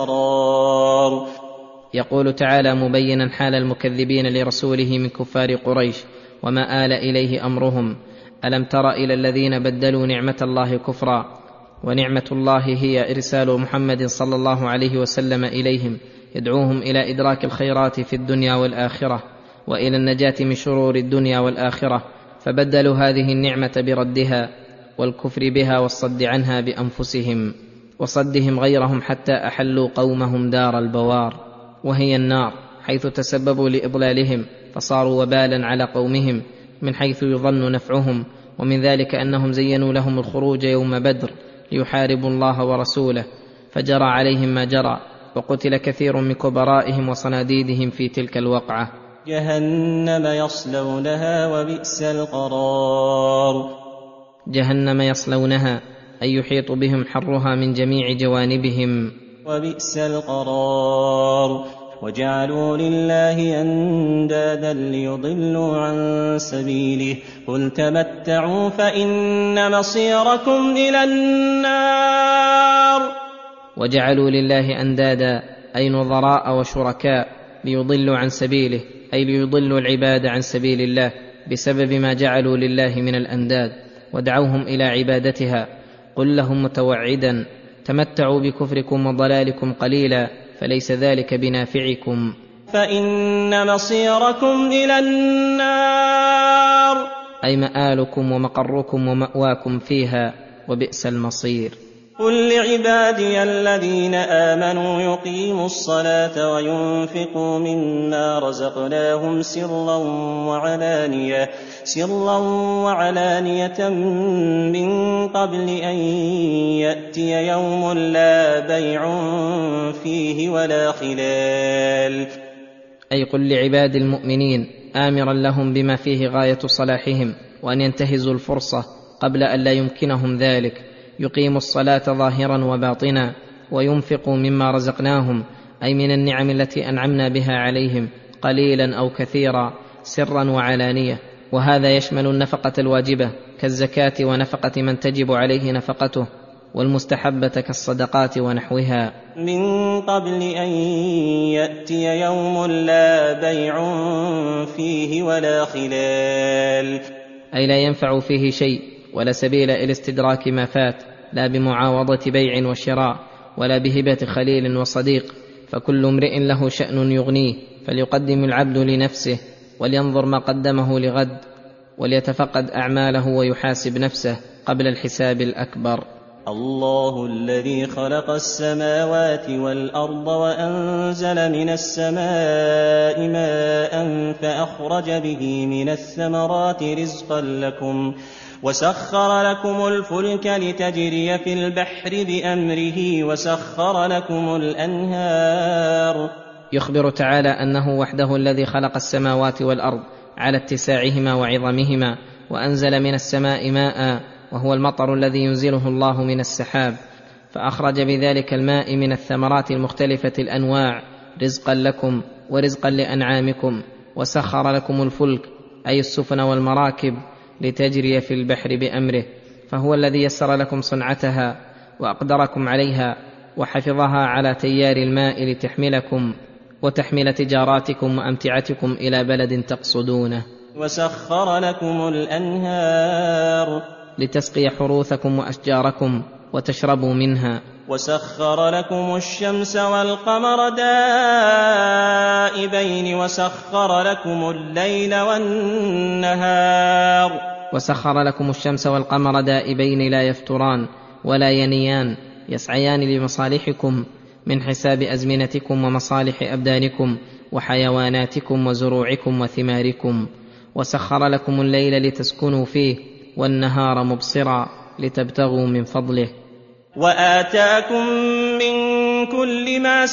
B: القرار.
C: يقول تعالى مبينا حال المكذبين لرسوله من كفار قريش وما آل إليه أمرهم: ألم تر إلى الذين بدلوا نعمة الله كفرا، ونعمة الله هي إرسال محمد صلى الله عليه وسلم إليهم يدعوهم إلى إدراك الخيرات في الدنيا والآخرة وإلى النجاة من شرور الدنيا والآخرة، فبدلوا هذه النعمة بردها والكفر بها والصد عنها بأنفسهم وصدهم غيرهم حتى أحلوا قومهم دار البوار، وهي النار، حيث تسببوا لإضلالهم فصاروا وبالا على قومهم من حيث يظن نفعهم. ومن ذلك أنهم زينوا لهم الخروج يوم بدر ليحاربوا الله ورسوله، فجرى عليهم ما جرى، وقتل كثير من كبرائهم وصناديدهم في تلك الوقعة.
B: جهنم يصلونها وبئس القرار.
C: جهنم يصلونها أي يحيط بهم حرها من جميع جوانبهم.
B: وبئس القرار. وجعلوا لله أندادا ليضلوا عن سبيله قل تمتعوا فإن مصيركم إلى النار.
C: وجعلوا لله أندادا أي نظراء وشركاء ليضلوا عن سبيله، أي ليضلوا العباد عن سبيل الله بسبب ما جعلوا لله من الأنداد ودعوهم إلى عبادتها. قل لهم متوعدا تمتعوا بكفركم وضلالكم قليلا فليس ذلك بنافعكم،
B: فإن مصيركم إلى النار،
C: أي مآلكم ومقركم ومأواكم فيها، وبئس المصير.
B: قل لعبادي الذين آمنوا يقيموا الصلاة وينفقوا مما رزقناهم سرا وعلانية من قبل أن يأتي يوم لا بيع فيه ولا خلال.
C: أي قل لعباد المؤمنين آمرا لهم بما فيه غاية صلاحهم وأن ينتهزوا الفرصة قبل أن لا يمكنهم ذلك، يقيموا الصلاة ظاهرا وباطنا، وينفقوا مما رزقناهم أي من النعم التي أنعمنا بها عليهم قليلا أو كثيرا، سرا وعلانية، وهذا يشمل النفقة الواجبة كالزكاة ونفقة من تجب عليه نفقته، والمستحبة كالصدقات ونحوها،
B: من قبل أن يأتي يوم لا بيع فيه ولا خلال،
C: أي لا ينفع فيه شيء ولا سبيل إلى استدراك ما فات، لا بمعاوضة بيع وشراء ولا بهبة خليل وصديق، فكل امرئ له شأن يغنيه، فليقدم العبد لنفسه ولينظر ما قدمه لغد، وليتفقد أعماله ويحاسب نفسه قبل الحساب الأكبر.
B: الله الذي خلق السماوات والأرض وأنزل من السماء ماء فأخرج به من الثمرات رزقا لكم، وسخر لكم الفلك لتجري في البحر بأمره، وسخر لكم الأنهار.
C: يخبر تعالى أنه وحده الذي خلق السماوات والأرض على اتساعهما وعظمهما، وأنزل من السماء ماء، وهو المطر الذي ينزله الله من السحاب، فأخرج بذلك الماء من الثمرات المختلفة الأنواع رزقا لكم ورزقا لأنعامكم، وسخر لكم الفلك أي السفن والمراكب لتجري في البحر بأمره، فهو الذي يسر لكم صنعتها وأقدركم عليها وحفظها على تيار الماء لتحملكم وتحمل تجاراتكم وأمتعتكم إلى بلد تقصدونه،
B: وسخر لكم الأنهار
C: لتسقي حروثكم وأشجاركم وتشربوا منها،
B: وسخر لكم الشمس والقمر دائبين، وسخر لكم الليل والنهار.
C: وسخر لكم الشمس والقمر دائبين لا يفتران ولا ينيان، يسعيان لمصالحكم من حساب أزمنتكم ومصالح أبدانكم وحيواناتكم وزروعكم وثماركم. وسخر لكم الليل لتسكنوا فيه والنهار مبصرا لتبتغوا من فضله.
B: وآتاكم من كل ما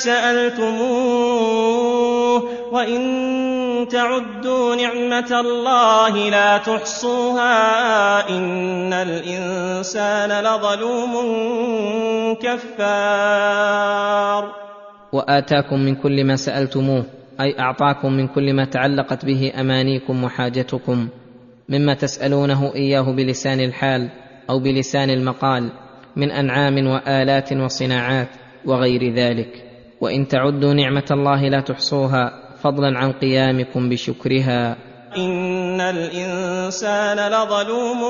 B: سألتموه، وإن تعدوا نعمة الله لا تحصوها، إن الإنسان لظلوم كفار.
C: وآتاكم من كل ما سألتموه أي أعطاكم من كل ما تعلقت به أمانيكم وحاجتكم، مما تسألونه إياه بلسان الحال أو بلسان المقال من أنعام وآلات وصناعات وغير ذلك. وإن تعدوا نعمة الله لا تحصوها، فضلا عن قيامكم بشكرها،
B: إن الإنسان لظلوم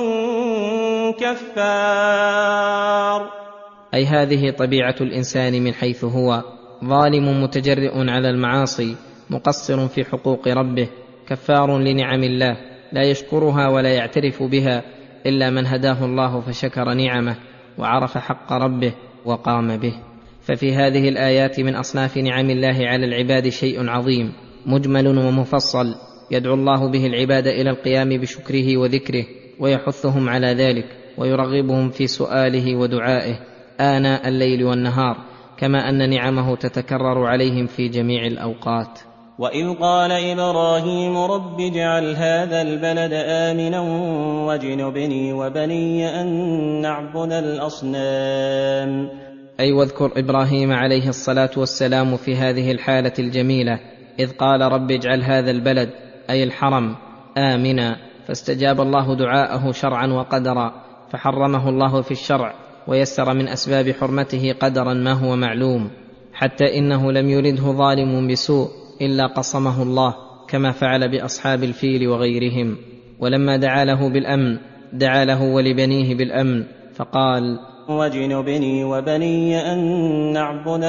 B: كفار.
C: أي هذه طبيعة الإنسان من حيث هو ظالم متجرئ على المعاصي، مقصر في حقوق ربه، كفار لنعم الله لا يشكرها ولا يعترف بها إلا من هداه الله فشكر نعمه وعرف حق ربه وقام به. ففي هذه الآيات من أصناف نعم الله على العباد شيء عظيم مجمل ومفصل، يدعو الله به العباد إلى القيام بشكره وذكره، ويحثهم على ذلك ويرغبهم في سؤاله ودعائه آناء الليل والنهار، كما أن نعمه تتكرر عليهم في جميع الأوقات.
B: وإذ قال إبراهيم رب اجعل هذا البلد آمنا واجنبني وبني أن نعبد الأصنام.
C: أي واذكر إبراهيم عليه الصلاة والسلام في هذه الحالة الجميلة إذ قال رب اجعل هذا البلد أي الحرم آمنا، فاستجاب الله دعاءه شرعا وقدرا، فحرمه الله في الشرع ويسر من أسباب حرمته قدرا ما هو معلوم، حتى إنه لم يرده ظالم بسوء إلا قصمه الله كما فعل بأصحاب الفيل وغيرهم. ولما دعا له بالأمن دعا له ولبنيه بالأمن فقال
B: واجنبني وبني أن نعبد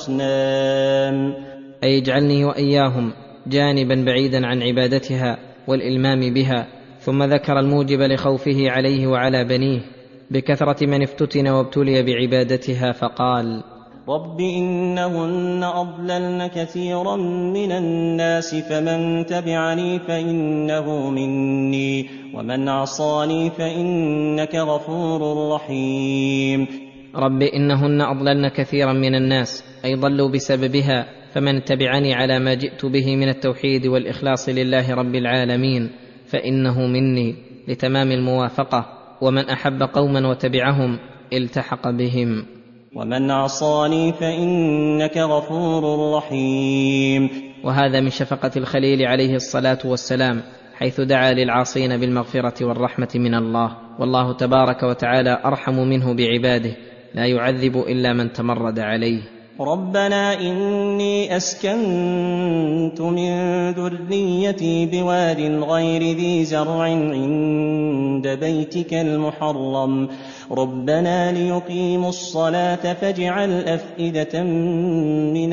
B: الأصنام،
C: أي اجعلني وإياهم جانبا بعيدا عن عبادتها والإلمام بها. ثم ذكر الموجب لخوفه عليه وعلى بنيه بكثرة من افتتن وابتلي بعبادتها فقال
B: رب إنهن أضللن كثيرا من الناس فمن تبعني فإنه مني ومن عصاني فإنك غفور رحيم.
C: رب إنهن أضللن كثيرا من الناس أي ضلوا بسببها، فمن تبعني على ما جئت به من التوحيد والإخلاص لله رب العالمين فإنه مني لتمام الموافقة، ومن أحب قوما وتبعهم التحق بهم،
B: ومن عصاني فإنك غفور رحيم.
C: وهذا من شفقة الخليل عليه الصلاة والسلام حيث دعا للعاصين بالمغفرة والرحمة من الله، والله تبارك وتعالى أرحم منه بعباده لا يعذب إلا من تمرد عليه.
B: ربنا إني أسكنت من ذريتي بواد غير ذي زرع عند بيتك المحرم ربنا ليقيموا الصلاة فاجعل أفئدة من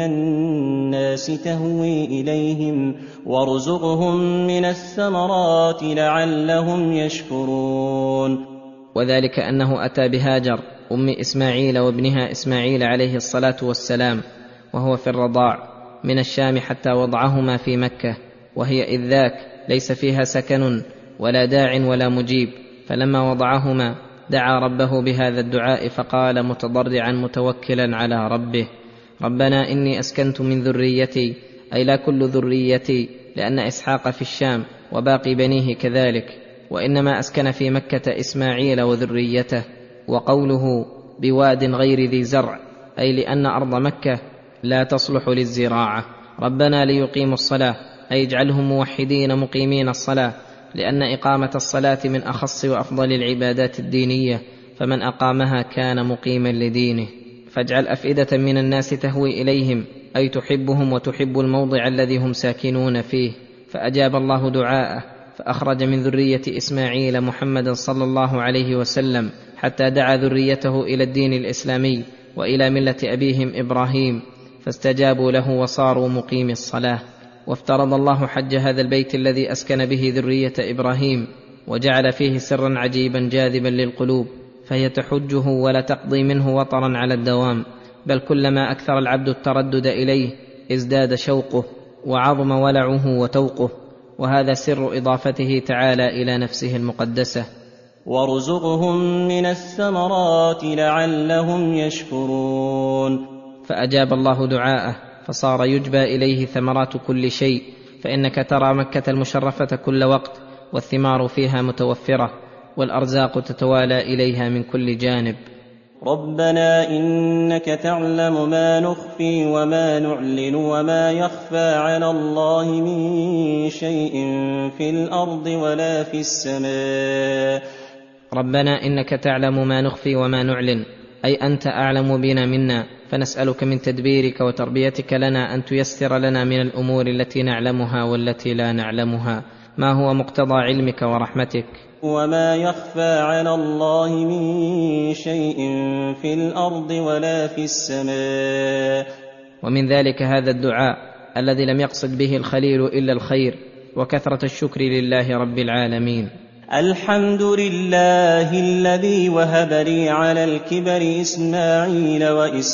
B: الناس تهوي إليهم وارزقهم من الثمرات لعلهم يشكرون.
C: وذلك أنه أتى بهاجر أم إسماعيل وابنها إسماعيل عليه الصلاة والسلام وهو في الرضاع من الشام حتى وضعهما في مكة، وهي إذ ذاك ليس فيها سكن ولا داع ولا مجيب، فلما وضعهما دعا ربه بهذا الدعاء فقال متضرعا متوكلا على ربه ربنا إني أسكنت من ذريتي، أي لا كل ذريتي، لأن إسحاق في الشام وباقي بنيه كذلك، وإنما أسكن في مكة إسماعيل وذريته. وقوله بواد غير ذي زرع أي لأن أرض مكة لا تصلح للزراعة. ربنا ليقيموا الصلاة أي اجعلهم موحدين مقيمين الصلاة، لأن إقامة الصلاة من أخص وأفضل العبادات الدينية، فمن أقامها كان مقيما لدينه. فاجعل أفئدة من الناس تهوي إليهم أي تحبهم وتحب الموضع الذي هم ساكنون فيه، فأجاب الله دعاءه فأخرج من ذرية إسماعيل محمدا صلى الله عليه وسلم حتى دعا ذريته إلى الدين الإسلامي وإلى ملة أبيهم إبراهيم، فاستجابوا له وصاروا مقيم الصلاة. وافترض الله حج هذا البيت الذي أسكن به ذرية إبراهيم، وجعل فيه سرا عجيبا جاذبا للقلوب، فهي تحجه ولا تقضي منه وطرا على الدوام، بل كلما أكثر العبد التردد إليه ازداد شوقه وعظم ولعه وتوقه، وهذا سر إضافته تعالى إلى نفسه المقدسة.
B: وارزقهم من الثمرات لعلهم يشكرون.
C: فأجاب الله دعاءه فصار يجبى إليه ثمرات كل شيء، فإنك ترى مكة المشرفة كل وقت والثمار فيها متوفرة والأرزاق تتوالى إليها من كل جانب.
B: ربنا إنك تعلم ما نخفي وما نعلن وما يخفى على الله من شيء في الأرض ولا في السماء.
C: ربنا إنك تعلم ما نخفي وما نعلن، أي أنت أعلم بنا منا، فنسألك من تدبيرك وتربيتك لنا أن تيسر لنا من الأمور التي نعلمها والتي لا نعلمها ما هو مقتضى علمك ورحمتك.
B: وما يخفى على الله من شيء في الأرض ولا في السماء.
C: ومن ذلك هذا الدعاء الذي لم يقصد به الخليل إلا الخير وكثرة الشكر لله رب العالمين.
B: الحمد لله الذي وهب لي على الكبر إسماعيل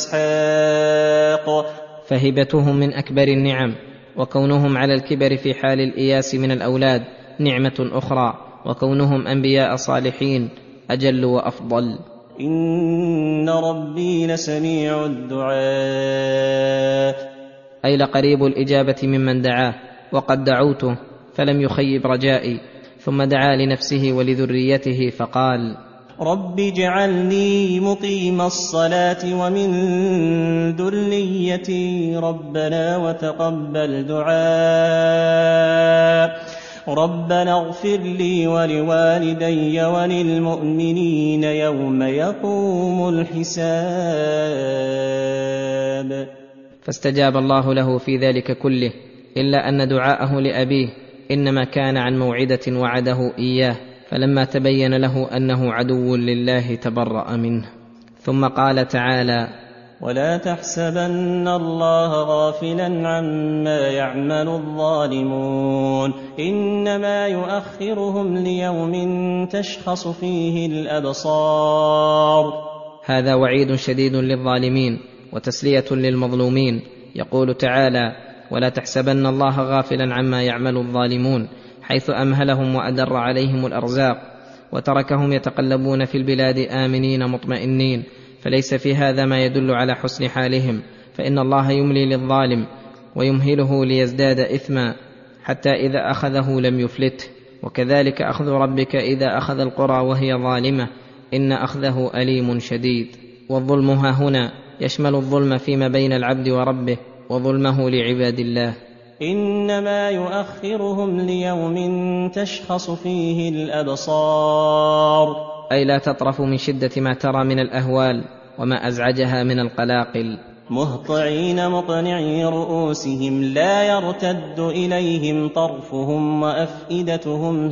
B: وإسحاق.
C: فهبتهم من أكبر النعم، وكونهم على الكبر في حال الإياس من الأولاد نعمة أخرى، وكونهم أنبياء صالحين أجل وأفضل.
B: إن ربي لسميع الدعاء.
C: أي لقريب الإجابة ممن دعاه، وقد دعوته فلم يخيب رجائي. ثم دعا لنفسه ولذريته فقال:
B: رب اجعلني مقيم الصلاة ومن ذريتي ربنا وتقبل دعاء. ربنا اغفر لي ولوالدي وللمؤمنين يوم يقوم الحساب.
C: فاستجاب الله له في ذلك كله، إلا أن دعاءه لأبيه إنما كان عن موعدة وعده إياه، فلما تبين له أنه عدو لله تبرأ منه. ثم قال تعالى:
B: ولا تحسبن الله غافلا عما يعمل الظالمون إنما يؤخرهم ليوم تشخص فيه الأبصار.
C: هذا وعيد شديد للظالمين وتسلية للمظلومين. يقول تعالى: ولا تحسبن الله غافلا عما يعمل الظالمون، حيث أمهلهم وأدر عليهم الأرزاق وتركهم يتقلبون في البلاد آمنين مطمئنين، فليس في هذا ما يدل على حسن حالهم، فإن الله يملي للظالم ويمهله ليزداد إثما حتى إذا أخذه لم يفلته. وكذلك أخذ ربك إذا أخذ القرى وهي ظالمة إن أخذه أليم شديد. والظلم ها هنا يشمل الظلم فيما بين العبد وربه وظلمه لعباد الله.
B: إنما يؤخرهم ليوم تشخص فيه الأبصار،
C: أي لا تطرف من شدة ما ترى من الأهوال وما أزعجها من القلاقل.
B: مهطعين مقنعي رؤوسهم لا يرتد إليهم طرفهم وأفئدتهم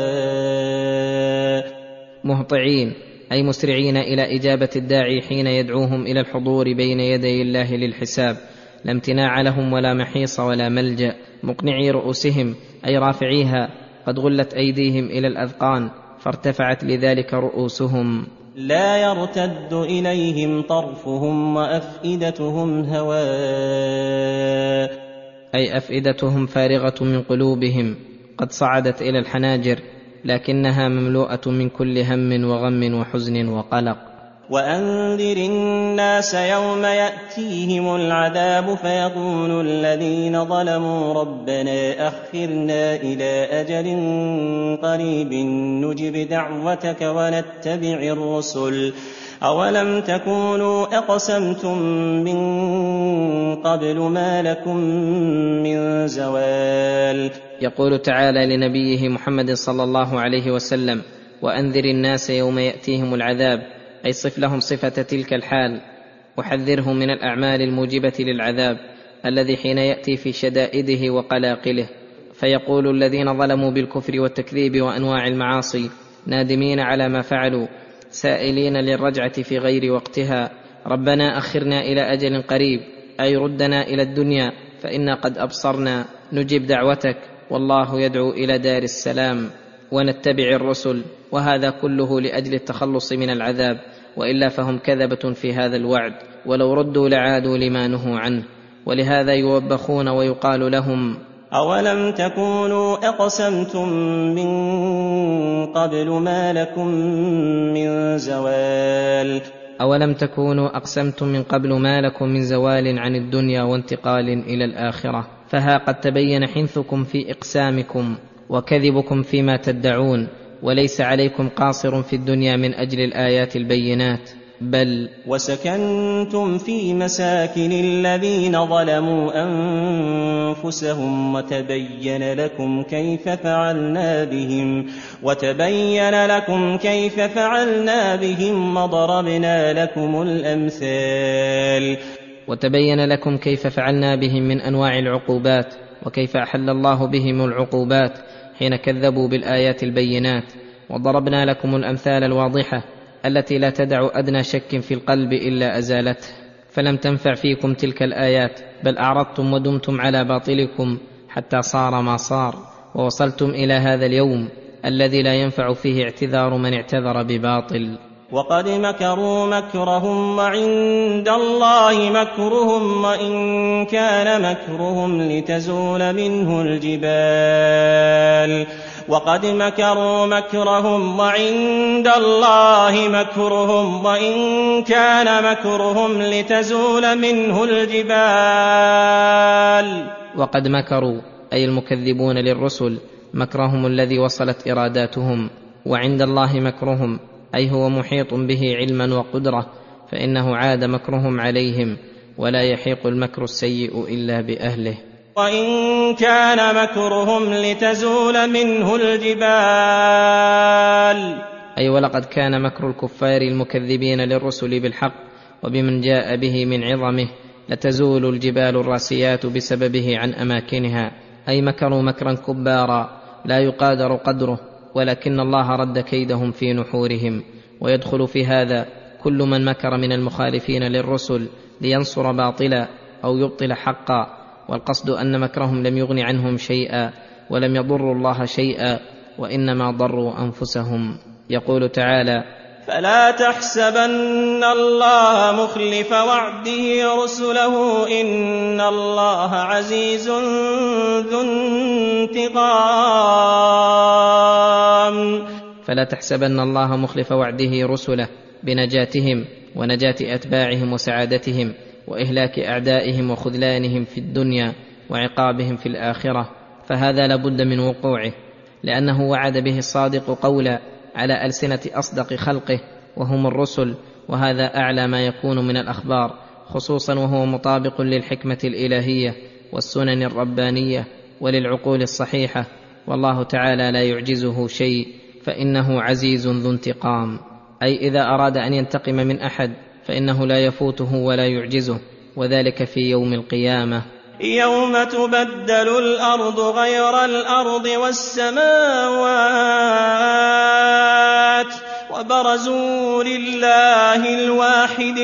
B: هواء.
C: مهطعين أي مسرعين إلى إجابة الداعي حين يدعوهم إلى الحضور بين يدي الله للحساب، لا امتناع لهم ولا محيص ولا ملجأ. مقنعي رؤوسهم أي رافعيها، قد غلت أيديهم إلى الأذقان فارتفعت لذلك رؤوسهم.
B: لا يرتد إليهم طرفهم وأفئدتهم هواء،
C: أي أفئدتهم فارغة من قلوبهم، قد صعدت إلى الحناجر لكنها مملوءة من كل هم وغم وحزن وقلق.
B: وأنذر الناس يوم يأتيهم العذاب فيقول الذين ظلموا ربنا أخرنا إلى أجل قريب نجب دعوتك ونتبع الرسل أولم تكونوا أقسمتم من قبل ما لكم من زوال.
C: يقول تعالى لنبيه محمد صلى الله عليه وسلم: وأنذر الناس يوم يأتيهم العذاب، أي صف لهم صفة تلك الحال وحذرهم من الأعمال الموجبة للعذاب الذي حين يأتي في شدائده وقلاقله. فيقول الذين ظلموا بالكفر والتكذيب وأنواع المعاصي نادمين على ما فعلوا سائلين للرجعة في غير وقتها: ربنا أخرنا إلى أجل قريب، أي ردنا إلى الدنيا فإنا قد أبصرنا نجب دعوتك والله يدعو إلى دار السلام، ونتبع الرسل. وهذا كله لأجل التخلص من العذاب، وإلا فهم كذبة في هذا الوعد، ولو ردوا لعادوا لما نهوا عنه. ولهذا يوبخون ويقال لهم:
B: أولم تكونوا أقسمتم من قبل ما لكم من زوال.
C: أولم تكونوا أقسمتم من قبل ما لكم من زوال عن الدنيا وانتقال إلى الآخرة، فها قد تبين حنثكم في إقسامكم وكذبكم فيما تدعون، وليس عليكم قاصر في الدنيا من أجل الآيات البينات، بل
B: وسكنتم في مساكن الذين ظلموا أنفسهم وتبين لكم كيف فعلنا بهم وضربنا لكم الأمثال.
C: وتبين لكم كيف فعلنا بهم من أنواع العقوبات، وكيف أحل الله بهم العقوبات حين كذبوا بالآيات البينات، وضربنا لكم الأمثال الواضحة التي لا تدع أدنى شك في القلب إلا أزالته. فلم تنفع فيكم تلك الآيات، بل أعرضتم ودمتم على باطلكم حتى صار ما صار، ووصلتم إلى هذا اليوم الذي لا ينفع فيه اعتذار من اعتذر بباطل.
B: وقد مكروا مكرهم وعند الله مكرهم وإن كان مكرهم لتزول منه الجبال وقد مكروا مكرهم وعند الله مكرهم وإن كان مكرهم لتزول منه الجبال.
C: وقد مكروا أي المكذبون للرسل مكرهم الذي وصلت إراداتهم، وعند الله مكرهم أي هو محيط به علما وقدرة، فإنه عاد مكرهم عليهم، ولا يحيق المكر السيء إلا بأهله.
B: وإن كان مكرهم لتزول منه الجبال
C: أي ولقد كان مكر الكفار المكذبين للرسل بالحق وبمن جاء به من عظمه لتزول الجبال الراسيات بسببه عن أماكنها، أي مكروا مكرا كبارا لا يقادر قدره، ولكن الله رد كيدهم في نحورهم. ويدخل في هذا كل من مكر من المخالفين للرسل لينصر باطلا أو يبطل حقا، والقصد أن مكرهم لم يغن عنهم شيئا ولم يضروا الله شيئا، وإنما ضروا أنفسهم. يقول تعالى:
B: فلا تحسبن الله مخلف وعده رسله إن الله عزيز ذو انتقام.
C: فلا تحسبن الله مخلف وعده رسله بنجاتهم ونجاة أتباعهم وسعادتهم وإهلاك أعدائهم وخذلانهم في الدنيا وعقابهم في الآخرة، فهذا لابد من وقوعه، لأنه وعد به الصادق قولا على ألسنة أصدق خلقه وهم الرسل، وهذا أعلى ما يكون من الأخبار، خصوصا وهو مطابق للحكمة الإلهية والسنن الربانية وللعقول الصحيحة، والله تعالى لا يعجزه شيء، فإنه عزيز ذو انتقام، أي إذا أراد أن ينتقم من أحد فإنه لا يفوته ولا يعجزه، وذلك في يوم القيامة.
B: يوم تبدل الأرض غير الأرض والسماوات وبرزوا لله الواحد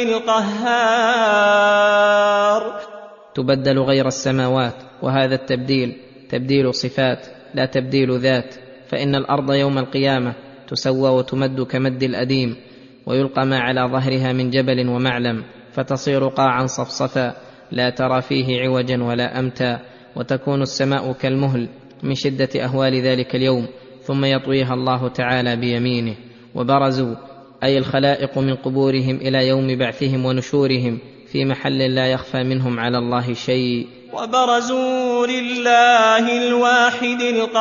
B: القهار.
C: تبدل غير السماوات، وهذا التبديل تبديل صفات لا تبديل ذات، فإن الأرض يوم القيامة تسوى وتمد كمد الأديم، ويلقى ما على ظهرها من جبل ومعلم، فتصير قاعا صفصفا لا ترى فيه عوجا ولا أمتا، وتكون السماء كالمهل من شدة أهوال ذلك اليوم، ثم يطويها الله تعالى بيمينه. وبرزوا أي الخلائق من قبورهم إلى يوم بعثهم ونشورهم في محل لا يخفى منهم على الله شيء.
B: وبرزوا لله الواحد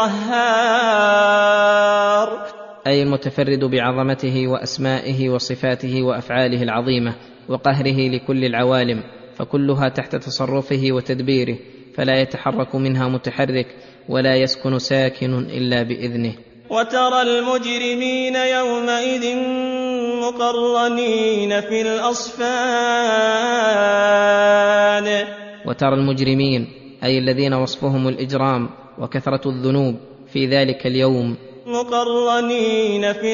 B: القهار،
C: أي المتفرد بعظمته وأسمائه وصفاته وأفعاله العظيمة وقهره لكل العوالم، فكلها تحت تصرفه وتدبيره، فلا يتحرك منها متحرك ولا يسكن ساكن إلا بإذنه.
B: وترى المجرمين يومئذ مقرنين في الأصفاد.
C: وترى المجرمين أي الذين وصفهم الإجرام وكثرة الذنوب في ذلك اليوم
B: مقرنين في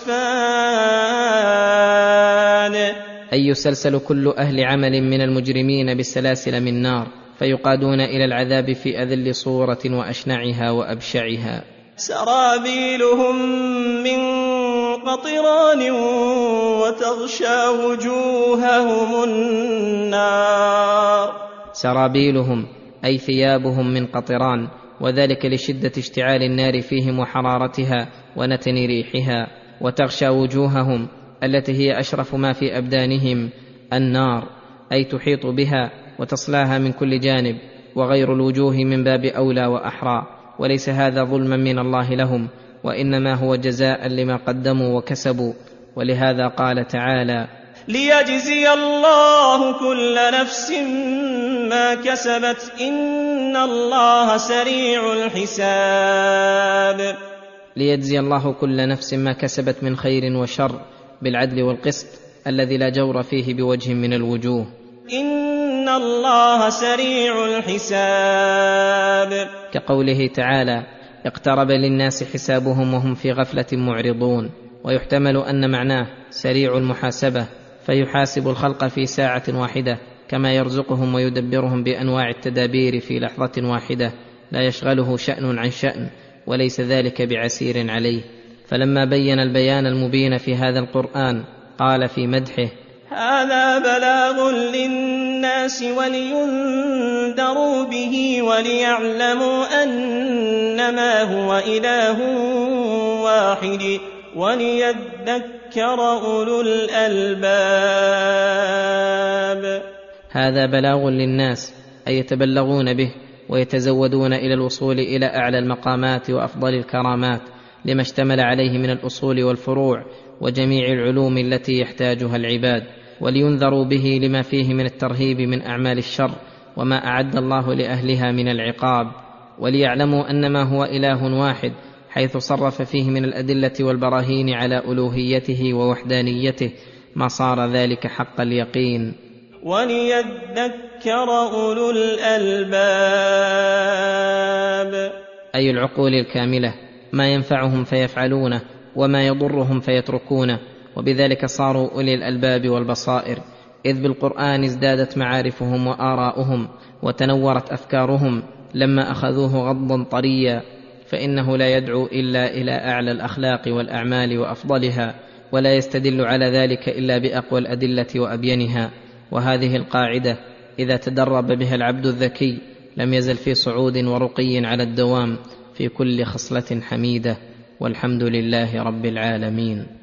B: الأصفاد،
C: أي يسلسل كل أهل عمل من المجرمين بالسلاسل من نار، فيقادون إلى العذاب في أذل صورة وأشنعها وأبشعها.
B: سرابيلهم من قطران وتغشى وجوههم النار.
C: سرابيلهم أي ثيابهم من قطران، وذلك لشدة اشتعال النار فيهم وحرارتها ونتن ريحها. وتغشى وجوههم التي هي أشرف ما في أبدانهم النار، أي تحيط بها وتصلاها من كل جانب، وغير الوجوه من باب أولى وأحرى، وليس هذا ظلما من الله لهم، وإنما هو جزاء لما قدموا وكسبوا. ولهذا قال تعالى:
B: ليجزي الله كل نفس ما كسبت إن الله سريع الحساب.
C: ليجزي الله كل نفس ما كسبت من خير وشر بالعدل والقسط الذي لا جور فيه بوجه من الوجوه.
B: إن الله سريع الحساب،
C: كقوله تعالى: اقترب للناس حسابهم وهم في غفلة معرضون. ويحتمل أن معناه سريع المحاسبة، فيحاسب الخلق في ساعة واحدة، كما يرزقهم ويدبرهم بأنواع التدابير في لحظة واحدة، لا يشغله شأن عن شأن، وليس ذلك بعسير عليه. فلما بين البيان المبين في هذا القرآن قال في مدحه:
B: هذا بلاغ للناس ولينذروا به وليعلموا أنما هو إله واحد وليذكر أولو الألباب.
C: هذا بلاغ للناس، أي يتبلغون به ويتزودون إلى الوصول إلى أعلى المقامات وأفضل الكرامات لما اشتمل عليه من الأصول والفروع وجميع العلوم التي يحتاجها العباد، ولينذروا به لما فيه من الترهيب من أعمال الشر وما أعد الله لأهلها من العقاب، وليعلموا أنما هو إله واحد حيث صرف فيه من الأدلة والبراهين على ألوهيته ووحدانيته ما صار ذلك حق اليقين.
B: وليذكر أولو الألباب،
C: أي العقول الكاملة، ما ينفعهم فيفعلونه وما يضرهم فيتركونه، وبذلك صاروا أولي الألباب والبصائر، إذ بالقرآن ازدادت معارفهم وآراؤهم وتنورت أفكارهم لما أخذوه غضا طريا، فإنه لا يدعو إلا إلى أعلى الأخلاق والأعمال وأفضلها، ولا يستدل على ذلك إلا بأقوى الأدلة وأبينها. وهذه القاعدة إذا تدرب بها العبد الذكي لم يزل في صعود ورقي على الدوام في كل خصلة حميدة، والحمد لله رب العالمين.